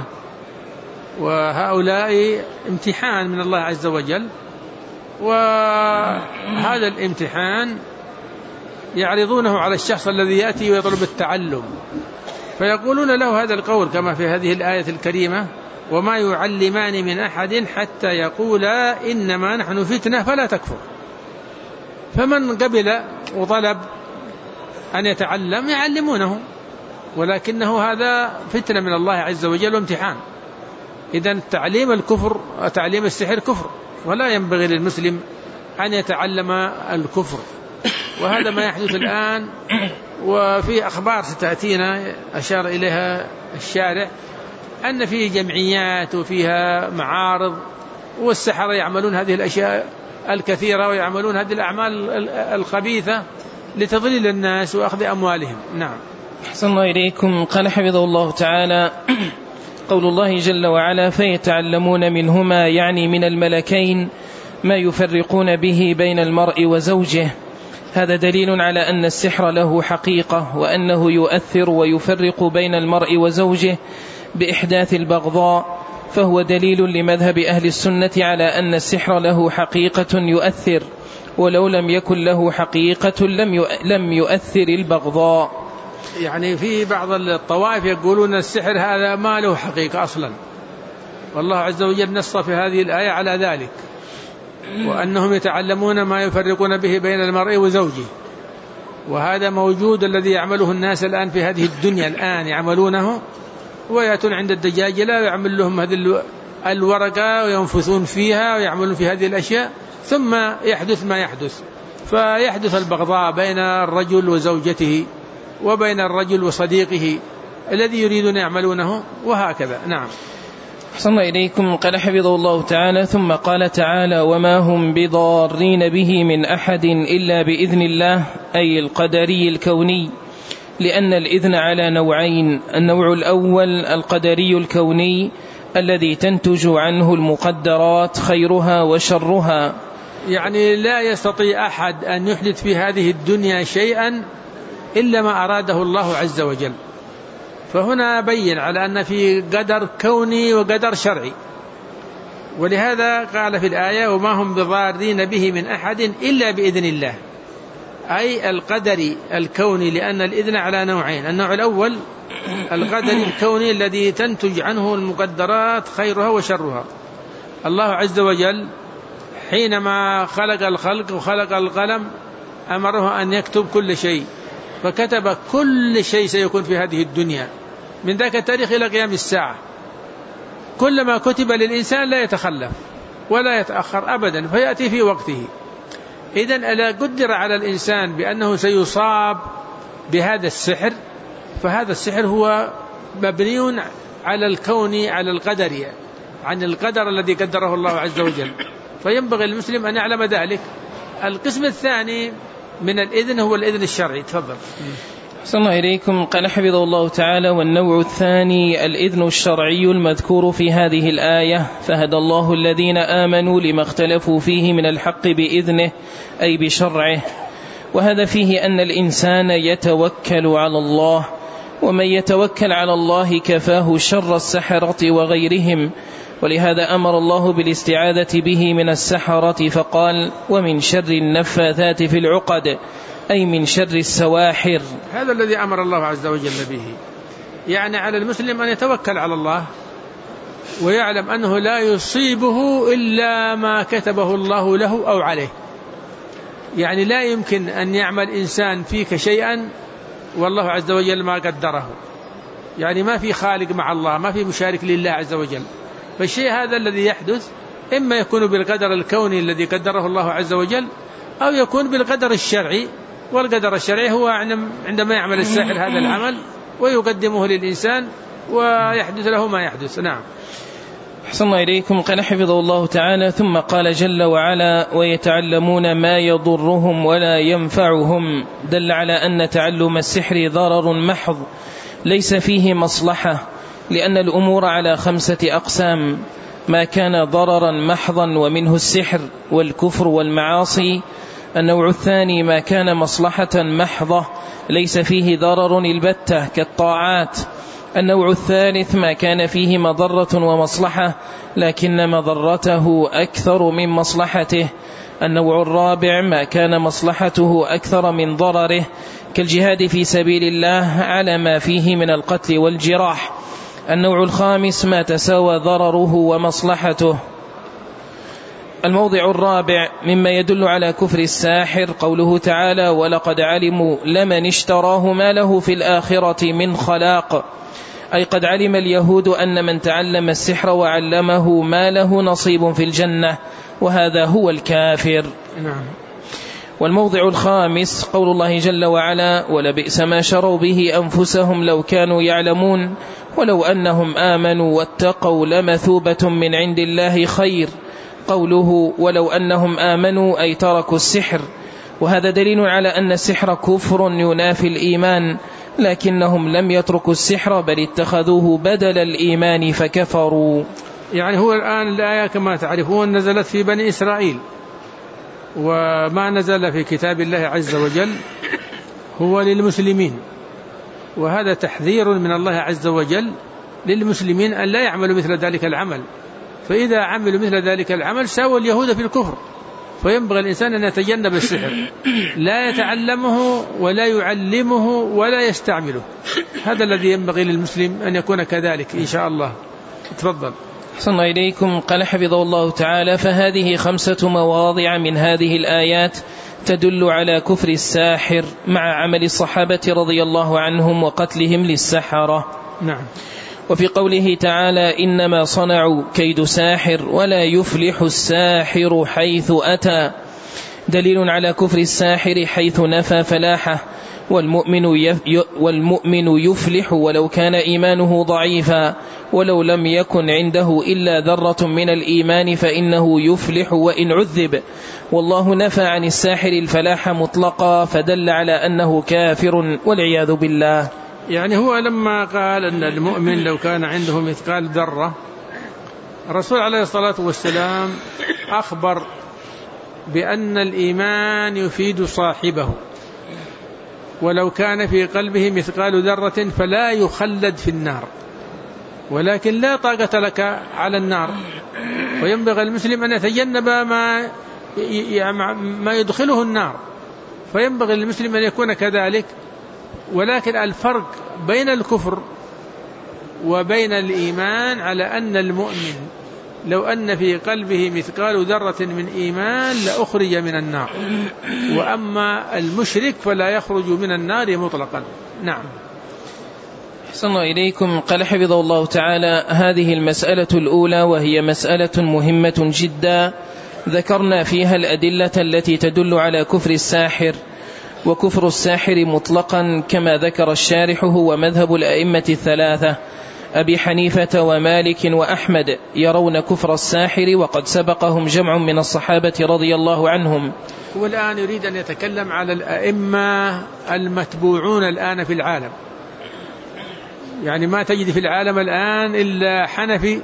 Speaker 1: وهؤلاء امتحان من الله عز وجل، وهذا الامتحان يعرضونه على الشخص الذي يأتي ويطلب التعلم، فيقولون له هذا القول كما في هذه الآية الكريمة: وما يعلمان من أحد حتى يقولا إنما نحن فتنة فلا تكفر. فمن قبل وطلب أن يتعلم يعلمونه، ولكنه هذا فتنة من الله عز وجل وامتحان. إذن تعليم الكفر وتعليم السحر كفر، ولا ينبغي للمسلم أن يتعلم الكفر. وهذا ما يحدث الآن، وفي أخبار ستأتينا أشار إليها الشارع أن فيه جمعيات وفيها معارض، والسحرة يعملون هذه الأشياء الكثيرة ويعملون هذه الأعمال الخبيثة لتضليل الناس وأخذ أموالهم. نعم.
Speaker 2: أحسن الله إليكم. قال حفظه الله تعالى: قول الله جل وعلا: فيتعلمون منهما، يعني من الملكين، ما يفرقون به بين المرء وزوجه. هذا دليل على أن السحر له حقيقة، وأنه يؤثر ويفرق بين المرء وزوجه بإحداث البغضاء، فهو دليل لمذهب أهل السنة على أن السحر له حقيقة يؤثر، ولو لم يكن له حقيقة لم يؤثر البغضاء.
Speaker 1: يعني في بعض الطوائف يقولون السحر هذا ما له حقيقة أصلا، والله عز وجل نص في هذه الآية على ذلك. وأنهم يتعلمون ما يفرقون به بين المرء وزوجه، وهذا موجود الذي يعمله الناس الآن في هذه الدنيا، الآن يعملونه ويأتون عند الدجاجلة ويعمل لهم هذه الورقة وينفثون فيها ويعملون في هذه الأشياء، ثم يحدث ما يحدث، فيحدث البغضاء بين الرجل وزوجته وبين الرجل وصديقه الذي يريدون يعملونه، وهكذا. نعم.
Speaker 2: أحسن إليكم. قال حفظه الله تعالى: ثم قال تعالى: وما هم بضارين به من أحد إلا بإذن الله، أي القدري الكوني، لأن الإذن على نوعين: النوع الأول القدري الكوني الذي تنتج عنه المقدرات خيرها وشرها،
Speaker 1: يعني لا يستطيع أحد أن يحدث في هذه الدنيا شيئا إلا ما أراده الله عز وجل، فهنا بين على أن في قدر كوني وقدر شرعي، ولهذا قال في الآية: وما هم بضارين به من أحد إلا بإذن الله، أي القدر الكوني، لأن الإذن على نوعين: النوع الأول القدر الكوني الذي تنتج عنه المقدرات خيرها وشرها. الله عز وجل حينما خلق الخلق وخلق القلم أمره أن يكتب كل شيء، فكتب كل شيء سيكون في هذه الدنيا من ذاك التاريخ إلى قيام الساعة، كل ما كتب للإنسان لا يتخلف ولا يتأخر أبدا، فيأتي في وقته. إذن ألا قدر على الإنسان بأنه سيصاب بهذا السحر، فهذا السحر هو مبني على الكون، على القدر، عن القدر الذي قدره الله عز وجل، فينبغي المسلم أن يعلم ذلك. القسم الثاني من الإذن هو الإذن الشرعي. تفضل.
Speaker 2: أحسن الله إليكم. قال حفظه الله تعالى: والنوع الثاني الإذن الشرعي المذكور في هذه الآية: فهدى الله الذين آمنوا لما اختلفوا فيه من الحق بإذنه، أي بشرعه. وهذا فيه أن الإنسان يتوكل على الله، ومن يتوكل على الله كفاه شر السحرة وغيرهم، ولهذا أمر الله بالاستعاذة به من السحرة فقال: ومن شر النفاثات في العقد، أي من شر السواحر.
Speaker 1: هذا الذي أمر الله عز وجل به، يعني على المسلم أن يتوكل على الله ويعلم أنه لا يصيبه إلا ما كتبه الله له أو عليه، يعني لا يمكن أن يعمل إنسان فيك شيئا والله عز وجل ما قدره، يعني ما في خالق مع الله، ما في مشارك لله عز وجل، فالشيء هذا الذي يحدث إما يكون بالقدر الكوني الذي قدره الله عز وجل، أو يكون بالقدر الشرعي، والقدر الشرعي هو عندما يعمل الساحر هذا العمل ويقدمه للإنسان ويحدث له ما يحدث. نعم.
Speaker 2: أحسن الله إليكم. قال حفظه الله تعالى: ثم قال جل وعلا: ويتعلمون ما يضرهم ولا ينفعهم، دل على أن تعلم السحر ضرر محض ليس فيه مصلحة، لأن الأمور على 5 أقسام: ما كان ضررا محضا ومنه السحر والكفر والمعاصي. النوع الثاني ما كان مصلحة محضة ليس فيه ضرر البتة كالطاعات. النوع الثالث ما كان فيه مضرة ومصلحة لكن مضرته أكثر من مصلحته. النوع الرابع ما كان مصلحته أكثر من ضرره كالجهاد في سبيل الله على ما فيه من القتل والجراح. النوع الخامس ما تساوى ضرره ومصلحته. الموضع الرابع مما يدل على كفر الساحر قوله تعالى: ولقد علموا لمن اشتراه ما له في الآخرة من خلاق، أي قد علم اليهود أن من تعلم السحر وعلمه ما له نصيب في الجنة، وهذا هو الكافر.
Speaker 1: نعم.
Speaker 2: والموضع الخامس قول الله جل وعلا: ولبئس ما شروا به أنفسهم لو كانوا يعلمون ولو أنهم آمنوا واتقوا لمثوبة من عند الله خير. قوله ولو أنهم آمنوا أي تركوا السحر، وهذا دليل على أن السحر كفر ينافي الإيمان، لكنهم لم يتركوا السحر بل اتخذوه بدل الإيمان فكفروا.
Speaker 1: يعني هو الآن الآية كما تعرفون نزلت في بني إسرائيل، وما نزل في كتاب الله عز وجل هو للمسلمين، وهذا تحذير من الله عز وجل للمسلمين أن لا يعملوا مثل ذلك العمل، فإذا عملوا مثل ذلك العمل ساووا اليهود في الكفر، فينبغي الإنسان أن يتجنب السحر، لا يتعلمه ولا يعلمه ولا يستعمله، هذا الذي ينبغي للمسلم أن يكون كذلك إن شاء الله. تفضل.
Speaker 2: أحسن إليكم. قال حفظه الله تعالى: فهذه 5 مواضع من هذه الآيات تدل على كفر الساحر مع عمل الصحابة رضي الله عنهم وقتلهم للسحرة.
Speaker 1: نعم.
Speaker 2: وفي قوله تعالى: إنما صنعوا كيد ساحر ولا يفلح الساحر حيث أتى، دليل على كفر الساحر حيث نفى فلاحه، والمؤمن يفلح ولو كان إيمانه ضعيفا، ولو لم يكن عنده إلا ذرة من الإيمان فإنه يفلح وإن عذب، والله نفى عن الساحر الفلاح مطلقا، فدل على أنه كافر والعياذ بالله.
Speaker 1: يعني هو لما قال أن المؤمن لو كان عنده مثقال ذرة، الرسول عليه الصلاة والسلام أخبر بأن الإيمان يفيد صاحبه، ولو كان في قلبه مثقال ذرة فلا يخلد في النار، ولكن لا طاقة لك على النار، وينبغي المسلم أن يتجنب ما يدخله النار، فينبغي المسلم أن يكون كذلك. ولكن الفرق بين الكفر وبين الإيمان على أن المؤمن لو أن في قلبه مثقال ذرة من إيمان لأخرج من النار، وأما المشرك فلا يخرج من النار مطلقا. نعم.
Speaker 2: أحسن إليكم. قال حفظه الله تعالى: هذه المسألة الأولى وهي مسألة مهمة جدا، ذكرنا فيها الأدلة التي تدل على كفر الساحر، وكفر الساحر مطلقا كما ذكر الشارح هو مذهب الأئمة 3 أبي حنيفة ومالك وأحمد، يرون كفر الساحر، وقد سبقهم جمع من الصحابة رضي الله عنهم.
Speaker 1: والآن يريد أن يتكلم على الأئمة المتبوعون الآن في العالم، يعني ما تجد في العالم الآن إلا حنفي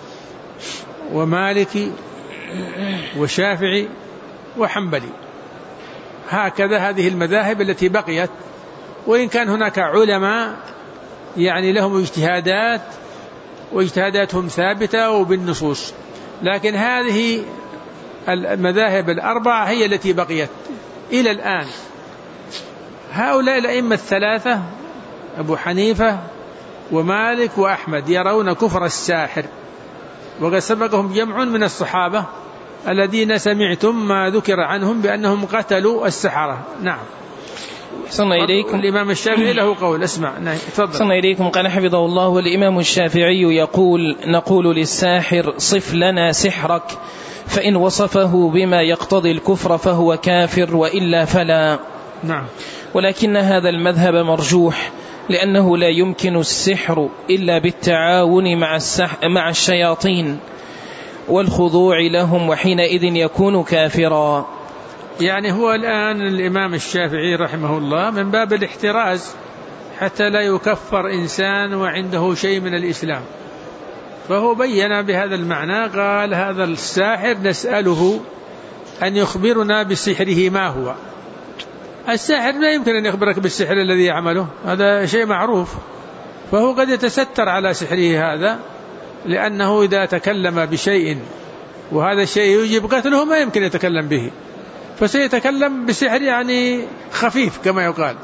Speaker 1: ومالكي وشافعي وحنبلي، هكذا هذه المذاهب التي بقيت، وإن كان هناك علماء يعني لهم اجتهادات واجتهاداتهم ثابتة وبالنصوص، لكن هذه المذاهب الأربعة هي التي بقيت إلى الآن. هؤلاء الأئمة 3 أبو حنيفة ومالك وأحمد يرون كفر الساحر، وقد سبقهم جمع من الصحابة الذين سمعتم ما ذكر عنهم بأنهم قتلوا السحرة. نعم.
Speaker 2: صلى إليكم.
Speaker 1: الإمام الشافعي له قول، اسمع.
Speaker 2: صلى إليكم. قال حفظه الله: والإمام الشافعي يقول: نقول للساحر صف لنا سحرك، فإن وصفه بما يقتضي الكفر فهو كافر، وإلا فلا.
Speaker 1: نعم.
Speaker 2: ولكن هذا المذهب مرجوح، لأنه لا يمكن السحر إلا بالتعاون مع الشياطين والخضوع لهم، وحينئذ يكون كافرا.
Speaker 1: يعني هو الآن الإمام الشافعي رحمه الله من باب الاحتراز حتى لا يكفر إنسان وعنده شيء من الإسلام، فهو بين بهذا المعنى، قال: هذا الساحر نسأله أن يخبرنا بسحره ما هو. الساحر لا يمكن أن يخبرك بالسحر الذي يعمله، هذا شيء معروف، فهو قد يتستر على سحره هذا، لأنه إذا تكلم بشيء وهذا الشيء يجب قتله ما يمكن يتكلم به، فسيتكلم بسحر يعني خفيف كما يقال.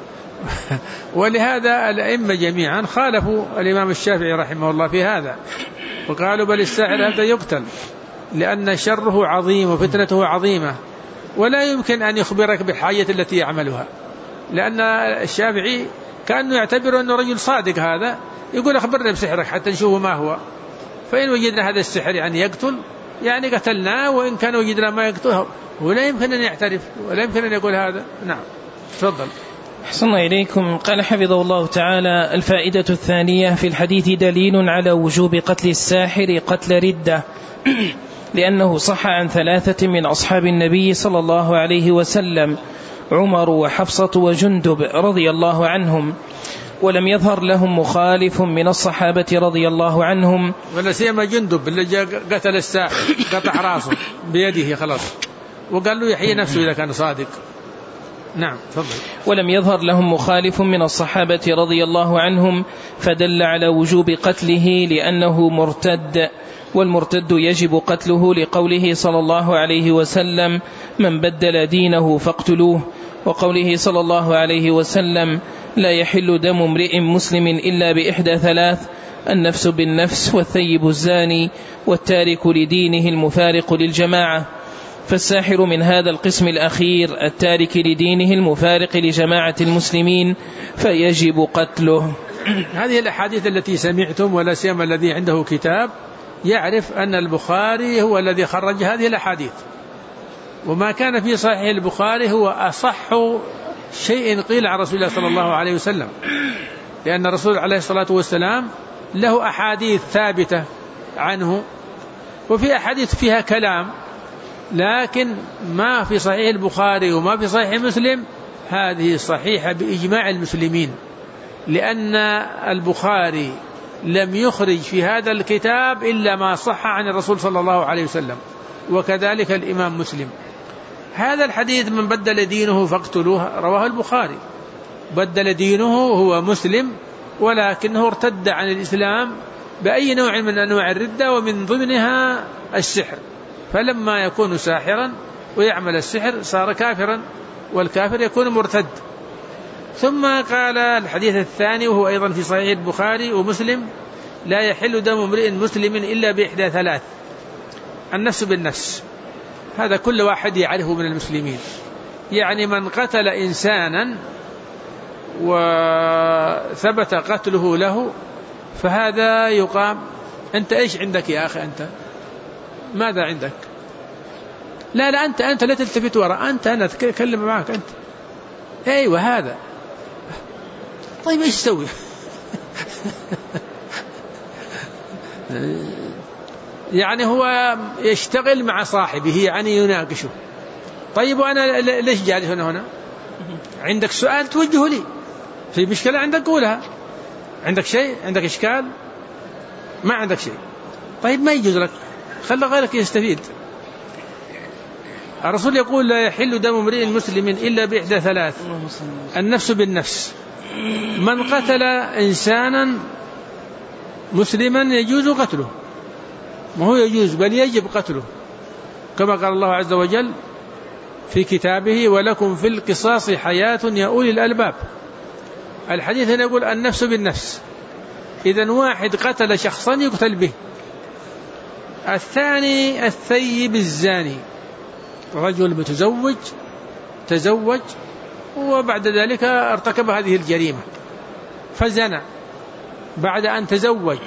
Speaker 1: ولهذا الأئمة جميعا خالفوا الإمام الشافعي رحمه الله في هذا، وقالوا: بل الساحر هذا يقتل، لأن شره عظيم وفتنته عظيمة، ولا يمكن أن يخبرك بالحاجة التي يعملها، لأن الشافعي كأنه يعتبر أنه رجل صادق، هذا يقول: أخبرنا بسحرك حتى نشوف ما هو، فإن وجدنا هذا السحر يعني يقتل يعني قتلناه، وإن كان وجدنا ما يقتله ولا يمكن أن يعترف ولا يمكن أن يقول هذا. نعم. تفضل.
Speaker 2: أحسن إليكم. قال حفظه الله تعالى: الفائدة الثانية في الحديث دليل على وجوب قتل الساحر قتل ردة، لأنه صح عن 3 من أصحاب النبي صلى الله عليه وسلم، عمر وحفصة وجندب رضي الله عنهم، ولم يظهر لهم مخالف من الصحابة رضي الله عنهم،
Speaker 1: ولا سيما جندب اللي جاء قتل الساحر قطع راسه بيده خلاص، وقال له يحيي نفسه إذا كان صادق. نعم. تفضل.
Speaker 2: ولم يظهر لهم مخالف من الصحابة رضي الله عنهم، فدل على وجوب قتله لأنه مرتد، والمرتد يجب قتله لقوله صلى الله عليه وسلم: من بدل دينه فاقتلوه، وقوله صلى الله عليه وسلم: لا يحل دم امرئ مسلم إلا بإحدى 3: النفس بالنفس والثيب الزاني والتارك لدينه المفارق للجماعة، فالساحر من هذا القسم الأخير التارك لدينه المفارق لجماعة المسلمين فيجب قتله.
Speaker 1: هذه الأحاديث التي سمعتم، ولا سيما الذي عنده كتاب يعرف أن البخاري هو الذي خرج هذه الأحاديث، وما كان في صحيح البخاري هو أصح شيء قيل عن رسول الله صلى الله عليه وسلم، لأن الرسول عليه الصلاة والسلام له أحاديث ثابتة عنه، وفي أحاديث فيها كلام، لكن ما في صحيح البخاري وما في صحيح مسلم هذه صحيحة بإجماع المسلمين، لأن البخاري لم يخرج في هذا الكتاب إلا ما صح عن الرسول صلى الله عليه وسلم، وكذلك الإمام مسلم. هذا الحديث من بدل دينه فاقتلوه رواه البخاري، بدل دينه هو مسلم ولكنه ارتد عن الإسلام بأي نوع من أنواع الردة، ومن ضمنها السحر، فلما يكون ساحرا ويعمل السحر صار كافرا، والكافر يكون مرتد. ثم قال الحديث الثاني وهو أيضا في صحيح البخاري ومسلم: لا يحل دم امرئ مسلم إلا بإحدى ثلاث: النفس بالنفس. هذا كل واحد يعرفه من المسلمين، يعني من قتل إنسانا وثبت قتله له فهذا يقام. أنت إيش عندك يا أخي؟ أنت ماذا عندك؟ لا أنت لا تلتفت وراء، أنا أتكلم معك أنت. أيوة هذا. طيب إيش تسوي؟ يعني هو يشتغل مع صاحبه، يعني يناقشه. طيب وأنا ليش جالس هنا؟ عندك سؤال توجهه لي، في مشكلة عندك قولها. عندك شيء؟ عندك إشكال؟ ما عندك شيء، طيب ما يجوز لك، خلى غيرك يستفيد. الرسول يقول: لا يحل دم امرئ مسلم إلا بإحدى ثلاث: النفس بالنفس. من قتل إنسانا مسلما يجوز قتله، ما هو يجوز بل يجب قتله، كما قال الله عز وجل في كتابه: ولكم في القصاص حياة يا أولي الألباب. الحديث هنا يقول النفس بالنفس، إذن واحد قتل شخصا يقتل به. الثاني الثيب الزاني، رجل متزوج تزوج وبعد ذلك ارتكب هذه الجريمة فزنى بعد أن تزوج،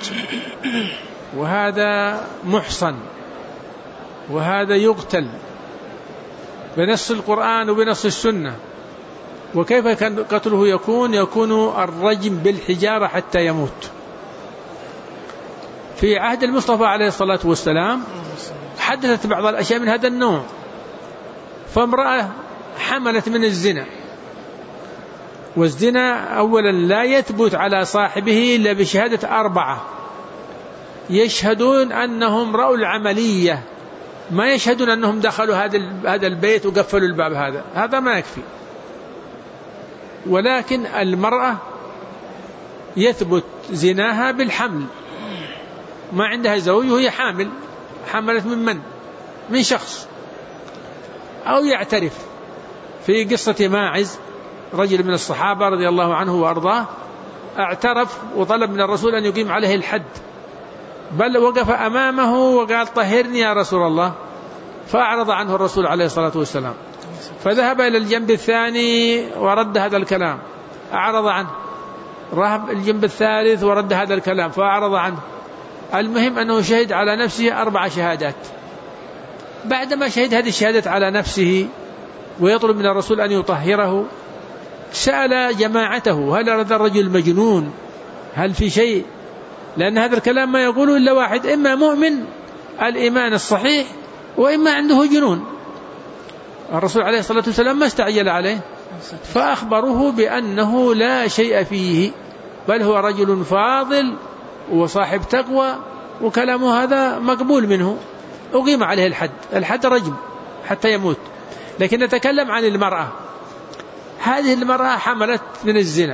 Speaker 1: وهذا محصن، وهذا يقتل بنص القرآن وبنص السنة. وكيف كان قتله يكون الرجم بالحجارة حتى يموت. في عهد المصطفى عليه الصلاة والسلام حدثت بعض الأشياء من هذا النوع، فامرأة حملت من الزنا، والزنا أولا لا يثبت على صاحبه إلا بشهادة 4 يشهدون أنهم رأوا العملية، ما يشهدون أنهم دخلوا هذا البيت وقفلوا الباب، هذا ما يكفي. ولكن المرأة يثبت زناها بالحمل، ما عندها زوج وهي حامل، حملت من شخص، أو يعترف. في قصة ماعز رجل من الصحابة رضي الله عنه وأرضاه اعترف وطلب من الرسول أن يقيم عليه الحد، بل وقف أمامه وقال: طهرني يا رسول الله، فأعرض عنه الرسول عليه الصلاة والسلام، فذهب إلى الجنب الثاني ورد هذا الكلام، أعرض عنه، رهب الجنب الثالث ورد هذا الكلام فأعرض عنه. المهم أنه شهد على نفسه 4 شهادات. بعدما شهد هذه الشهادات على نفسه ويطلب من الرسول أن يطهره، سأل جماعته: هل هذا الرجل مجنون؟ هل في شيء؟ لأن هذا الكلام ما يقوله إلا واحد، إما مؤمن الإيمان الصحيح وإما عنده جنون. الرسول عليه الصلاة والسلام ما استعجل عليه، فأخبروه بأنه لا شيء فيه، بل هو رجل فاضل وصاحب تقوى، وكلامه هذا مقبول منه. أقيم عليه الحد رجم حتى يموت. لكن نتكلم عن المرأة. هذه المرأة حملت من الزنا،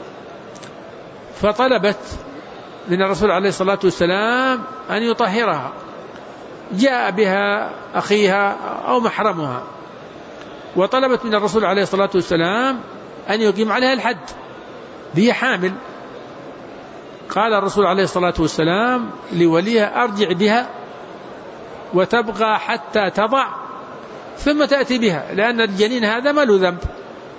Speaker 1: فطلبت من الرسول عليه الصلاة والسلام أن يطهرها. جاء بها أخيها أو محرمها وطلبت من الرسول عليه الصلاة والسلام أن يقيم عليها الحد، هي حامل. قال الرسول عليه الصلاة والسلام لوليها: أرجع بها وتبقى حتى تضع ثم تأتي بها، لأن الجنين هذا ما له ذنب.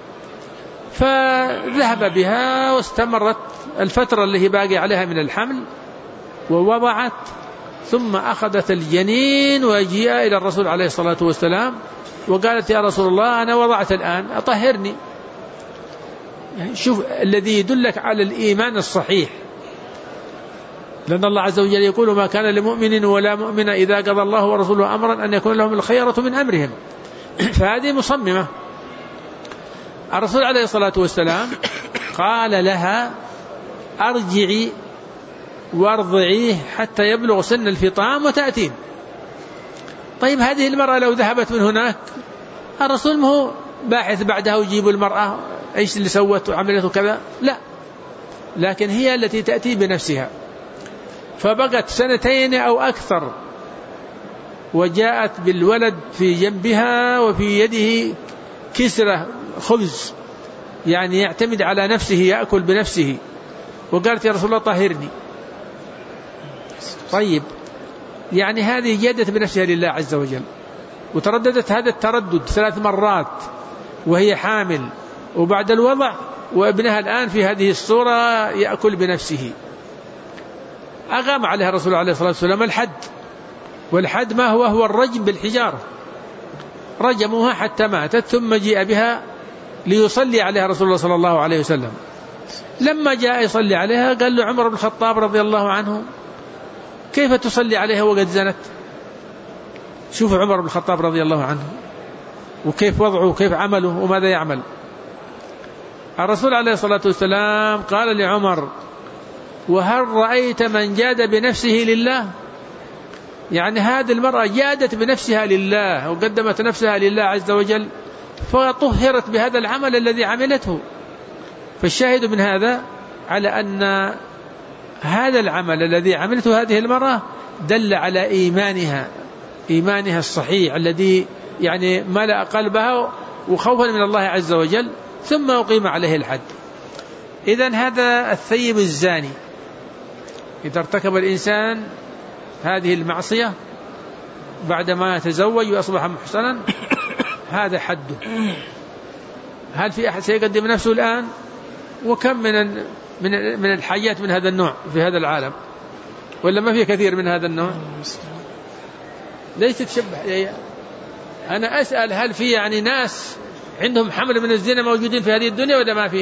Speaker 1: فذهب بها واستمرت الفترة اللي هي باقي عليها من الحمل ووضعت، ثم أخذت الجنين وجيء إلى الرسول عليه الصلاة والسلام وقالت: يا رسول الله أنا وضعت الآن أطهرني. يعني شوف الذي يدلك على الإيمان الصحيح، لأن الله عز وجل يقول: ما كان لمؤمن ولا مؤمن إذا قضى الله ورسوله أمرا أن يكون لهم الخيرة من أمرهم. فهذه مصممة. الرسول عليه الصلاة والسلام قال لها: أرجعي وارضعيه حتى يبلغ سن الفطام وتأتين. طيب هذه المرأة لو ذهبت من هناك، الرسول ما هو باحث بعدها ويجيب المرأة ايش اللي سوت وعملته كذا، لا، لكن هي التي تأتي بنفسها. فبقت 2 أو أكثر، وجاءت بالولد في جنبها وفي يده كسرة خبز، يعني يعتمد على نفسه، يأكل بنفسه، وقالت: يا رسول الله طهرني. طيب يعني هذه جادت بنفسها لله عز وجل، وترددت هذا التردد 3 مرات وهي حامل وبعد الوضع، وابنها الآن في هذه الصورة يأكل بنفسه. أقام عليها الرسول عليه الصلاة والسلام الحد، والحد ما هو الرجم بالحجارة، رجموها حتى ماتت، ثم جاء بها ليصلي عليها رسول الله صلى الله عليه وسلم. لما جاء يصلي عليها قال له عمر بن الخطاب رضي الله عنه: كيف تصلي عليها وقد زنت؟ شوفوا عمر بن الخطاب رضي الله عنه وكيف وضعه وكيف عمله وماذا يعمل. الرسول عليه الصلاة والسلام قال لعمر: وهل رأيت من جاد بنفسه لله؟ يعني هذه المرأة جادت بنفسها لله وقدمت نفسها لله عز وجل، فطهرت بهذا العمل الذي عملته. فالشاهد من هذا على أن هذا العمل الذي عملته هذه المرأة دل على إيمانها الصحيح الذي يعني ملأ قلبها وخوفا من الله عز وجل، ثم أقيم عليه الحد. إذن هذا الثيب الزاني إذا ارتكب الإنسان هذه المعصية بعدما يتزوج وأصبح محصنا، هذا حده. هل في أحد سيقدم نفسه الآن؟ وكم من الحيات من هذا النوع في هذا العالم، ولا ما في كثير من هذا النوع؟ ليش تتشبه؟ أنا أسأل: هل في يعني ناس عندهم حمل من الزنا موجودين في هذه الدنيا ولا ما فيه؟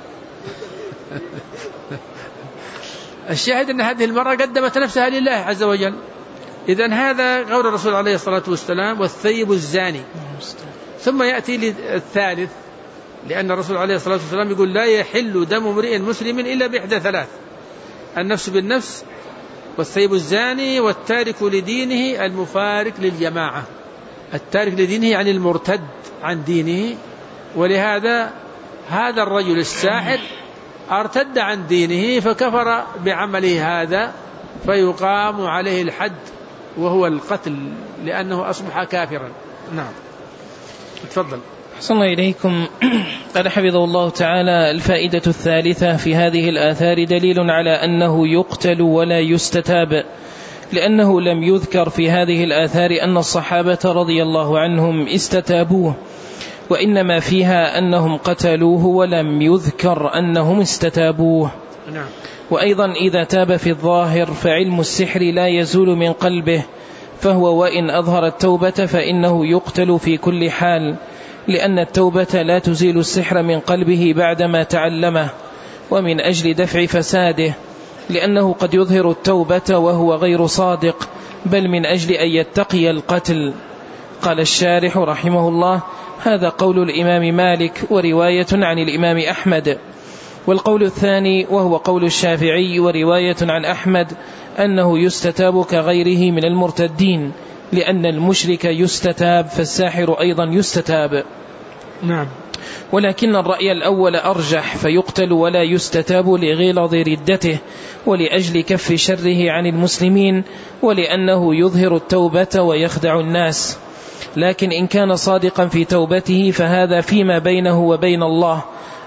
Speaker 1: الشاهد أن هذه المرأة قدمت نفسها لله عز وجل. إذن هذا قول الرسول عليه الصلاة والسلام: والثيب الزاني. ثم يأتي الثالث، لأن الرسول عليه الصلاة والسلام يقول: لا يحل دم امرئ مسلم إلا بإحدى 3: النفس بالنفس، والثيب الزاني، والتارك لدينه المفارق للجماعة. التارك لدينه يعني المرتد عن دينه. ولهذا هذا الرجل الساحر ارتد عن دينه فكفر بعمله هذا، فيقام عليه الحد وهو القتل، لأنه أصبح كافرا. نعم، تفضل.
Speaker 2: أحسن الله إليكم. قال حفظه الله تعالى: الفائدة الثالثة في هذه الآثار دليل على أنه يقتل ولا يستتاب، لأنه لم يذكر في هذه الآثار أن الصحابة رضي الله عنهم استتابوه، وإنما فيها أنهم قتلوه ولم يذكر أنهم استتابوه.
Speaker 1: نعم.
Speaker 2: وأيضا إذا تاب في الظاهر فعلم السحر لا يزول من قلبه، فهو وإن أظهر التوبة فإنه يقتل في كل حال، لأن التوبة لا تزيل السحر من قلبه بعدما تعلمه، ومن أجل دفع فساده، لأنه قد يظهر التوبة وهو غير صادق، بل من أجل أن يتقي القتل. قال الشارح رحمه الله: هذا قول الإمام مالك ورواية عن الإمام أحمد. والقول الثاني وهو قول الشافعي ورواية عن أحمد أنه يستتاب كغيره من المرتدين، لأن المشرك يستتاب فالساحر أيضا يستتاب.
Speaker 1: نعم.
Speaker 2: ولكن الرأي الأول أرجح، فيقتل ولا يستتاب لغلظ ردته، ولأجل كف شره عن المسلمين، ولأنه يظهر التوبة ويخدع الناس. لكن إن كان صادقا في توبته فهذا فيما بينه وبين الله،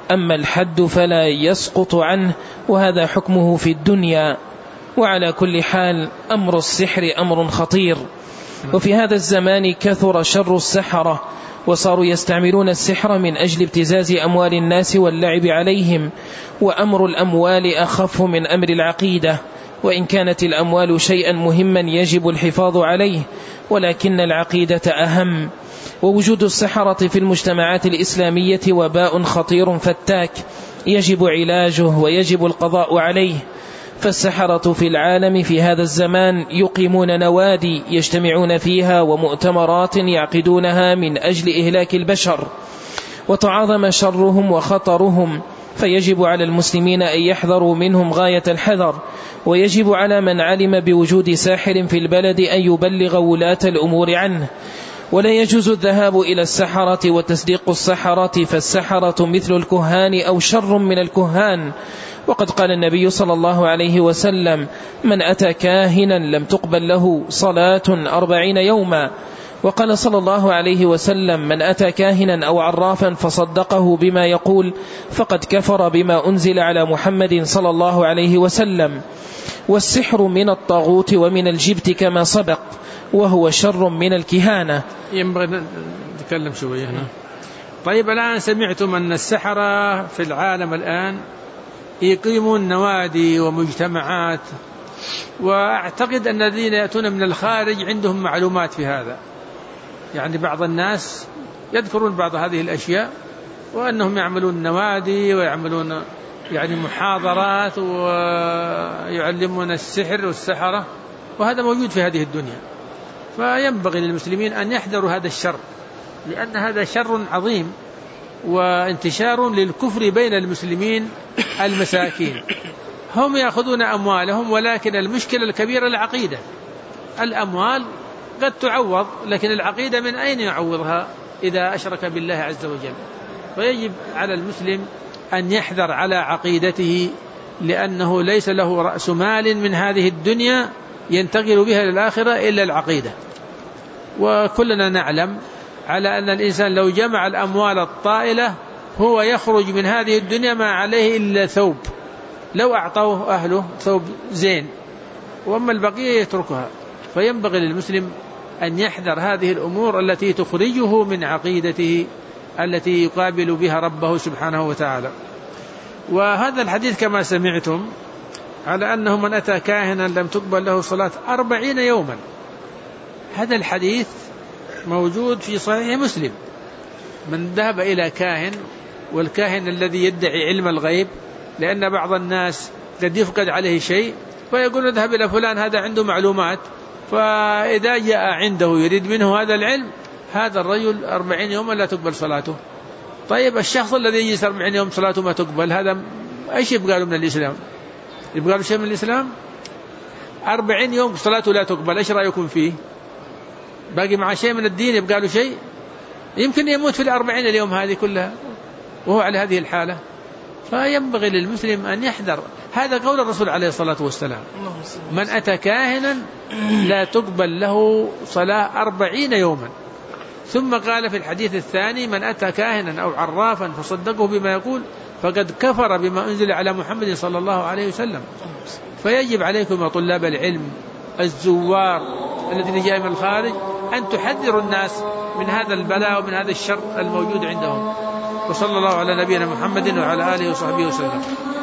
Speaker 2: أما الحد فلا يسقط عنه، وهذا حكمه في الدنيا. وعلى كل حال أمر السحر أمر خطير، وفي هذا الزمان كثر شر السحرة، وصاروا يستعملون السحر من أجل ابتزاز أموال الناس واللعب عليهم، وأمر الأموال أخف من أمر العقيدة، وإن كانت الأموال شيئا مهما يجب الحفاظ عليه، ولكن العقيدة أهم. ووجود السحرة في المجتمعات الإسلامية وباء خطير فتاك يجب علاجه ويجب القضاء عليه. فالسحرة في العالم في هذا الزمان يقيمون نوادي يجتمعون فيها ومؤتمرات يعقدونها من أجل إهلاك البشر، وتعاظم شرهم وخطرهم، فيجب على المسلمين أن يحذروا منهم غاية الحذر، ويجب على من علم بوجود ساحر في البلد أن يبلغ ولاة الأمور عنه. ولا يجوز الذهاب إلى السحرة وتصديق السحرة، فالسحرة مثل الكهان أو شر من الكهان. وقد قال النبي صلى الله عليه وسلم: من أتى كاهنا لم تقبل له صلاة 40 يوما. وقال صلى الله عليه وسلم: من أتى كاهنا أو عرافا فصدقه بما يقول فقد كفر بما أنزل على محمد صلى الله عليه وسلم. والسحر من الطاغوت ومن الجبت كما سبق، وهو شر من الكهانة.
Speaker 1: ينبغي نتكلم شوية هنا. طيب، الآن سمعتم أن السحرة في العالم الآن يقيمون نوادي ومجتمعات، وأعتقد أن الذين يأتون من الخارج عندهم معلومات في هذا. يعني بعض الناس يذكرون بعض هذه الأشياء، وأنهم يعملون نوادي ويعملون يعني محاضرات ويعلمون السحر والسحرة، وهذا موجود في هذه الدنيا. فينبغي للمسلمين أن يحذروا هذا الشر، لأن هذا شر عظيم وانتشار للكفر بين المسلمين المساكين. هم يأخذون أموالهم، ولكن المشكلة الكبيرة العقيدة. الأموال قد تعوض، لكن العقيدة من أين يعوضها إذا أشرك بالله عز وجل؟ فيجب على المسلم أن يحذر على عقيدته، لأنه ليس له رأس مال من هذه الدنيا ينتقل بها للآخرة إلا العقيدة. وكلنا نعلم على أن الإنسان لو جمع الأموال الطائلة هو يخرج من هذه الدنيا ما عليه إلا ثوب، لو أعطوه أهله ثوب زين، وأما البقية يتركها. فينبغي للمسلم أن يحذر هذه الأمور التي تخرجه من عقيدته التي يقابل بها ربه سبحانه وتعالى. وهذا الحديث كما سمعتم على أنه من أتى كاهنا لم تقبل له صلاة 40 يوما. هذا الحديث موجود في صحيح مسلم. من ذهب إلى كاهن، والكاهن الذي يدعي علم الغيب، لأن بعض الناس قد يفقد عليه شيء فيقول اذهب إلى فلان هذا عنده معلومات، فإذا جاء عنده يريد منه هذا العلم، هذا الرجل 40 يوما لا تقبل صلاته. طيب، الشخص الذي يجلس 40 يوم صلاته ما تقبل، هذا ايش يبقى له من الإسلام؟ يبقى له شيء من الإسلام؟ 40 يوم صلاته لا تقبل، ايش رأيكم فيه؟ باقي مع شيء من الدين؟ يبقى له شيء؟ يمكن يموت في 40 اليوم هذه كلها وهو على هذه الحالة. فينبغي للمسلم أن يحذر. هذا قول الرسول عليه الصلاة والسلام: من أتى كاهنا لا تقبل له صلاة 40 يوما. ثم قال في الحديث الثاني: من أتى كاهنا أو عرافا فصدقه بما يقول فقد كفر بما أنزل على محمد صلى الله عليه وسلم. فيجب عليكم يا طلاب العلم الزوار الذين جاء من الخارج أن تحذروا الناس من هذا البلاء ومن هذا الشر الموجود عندهم. وصلى الله على نبينا محمد وعلى آله وصحبه وسلم.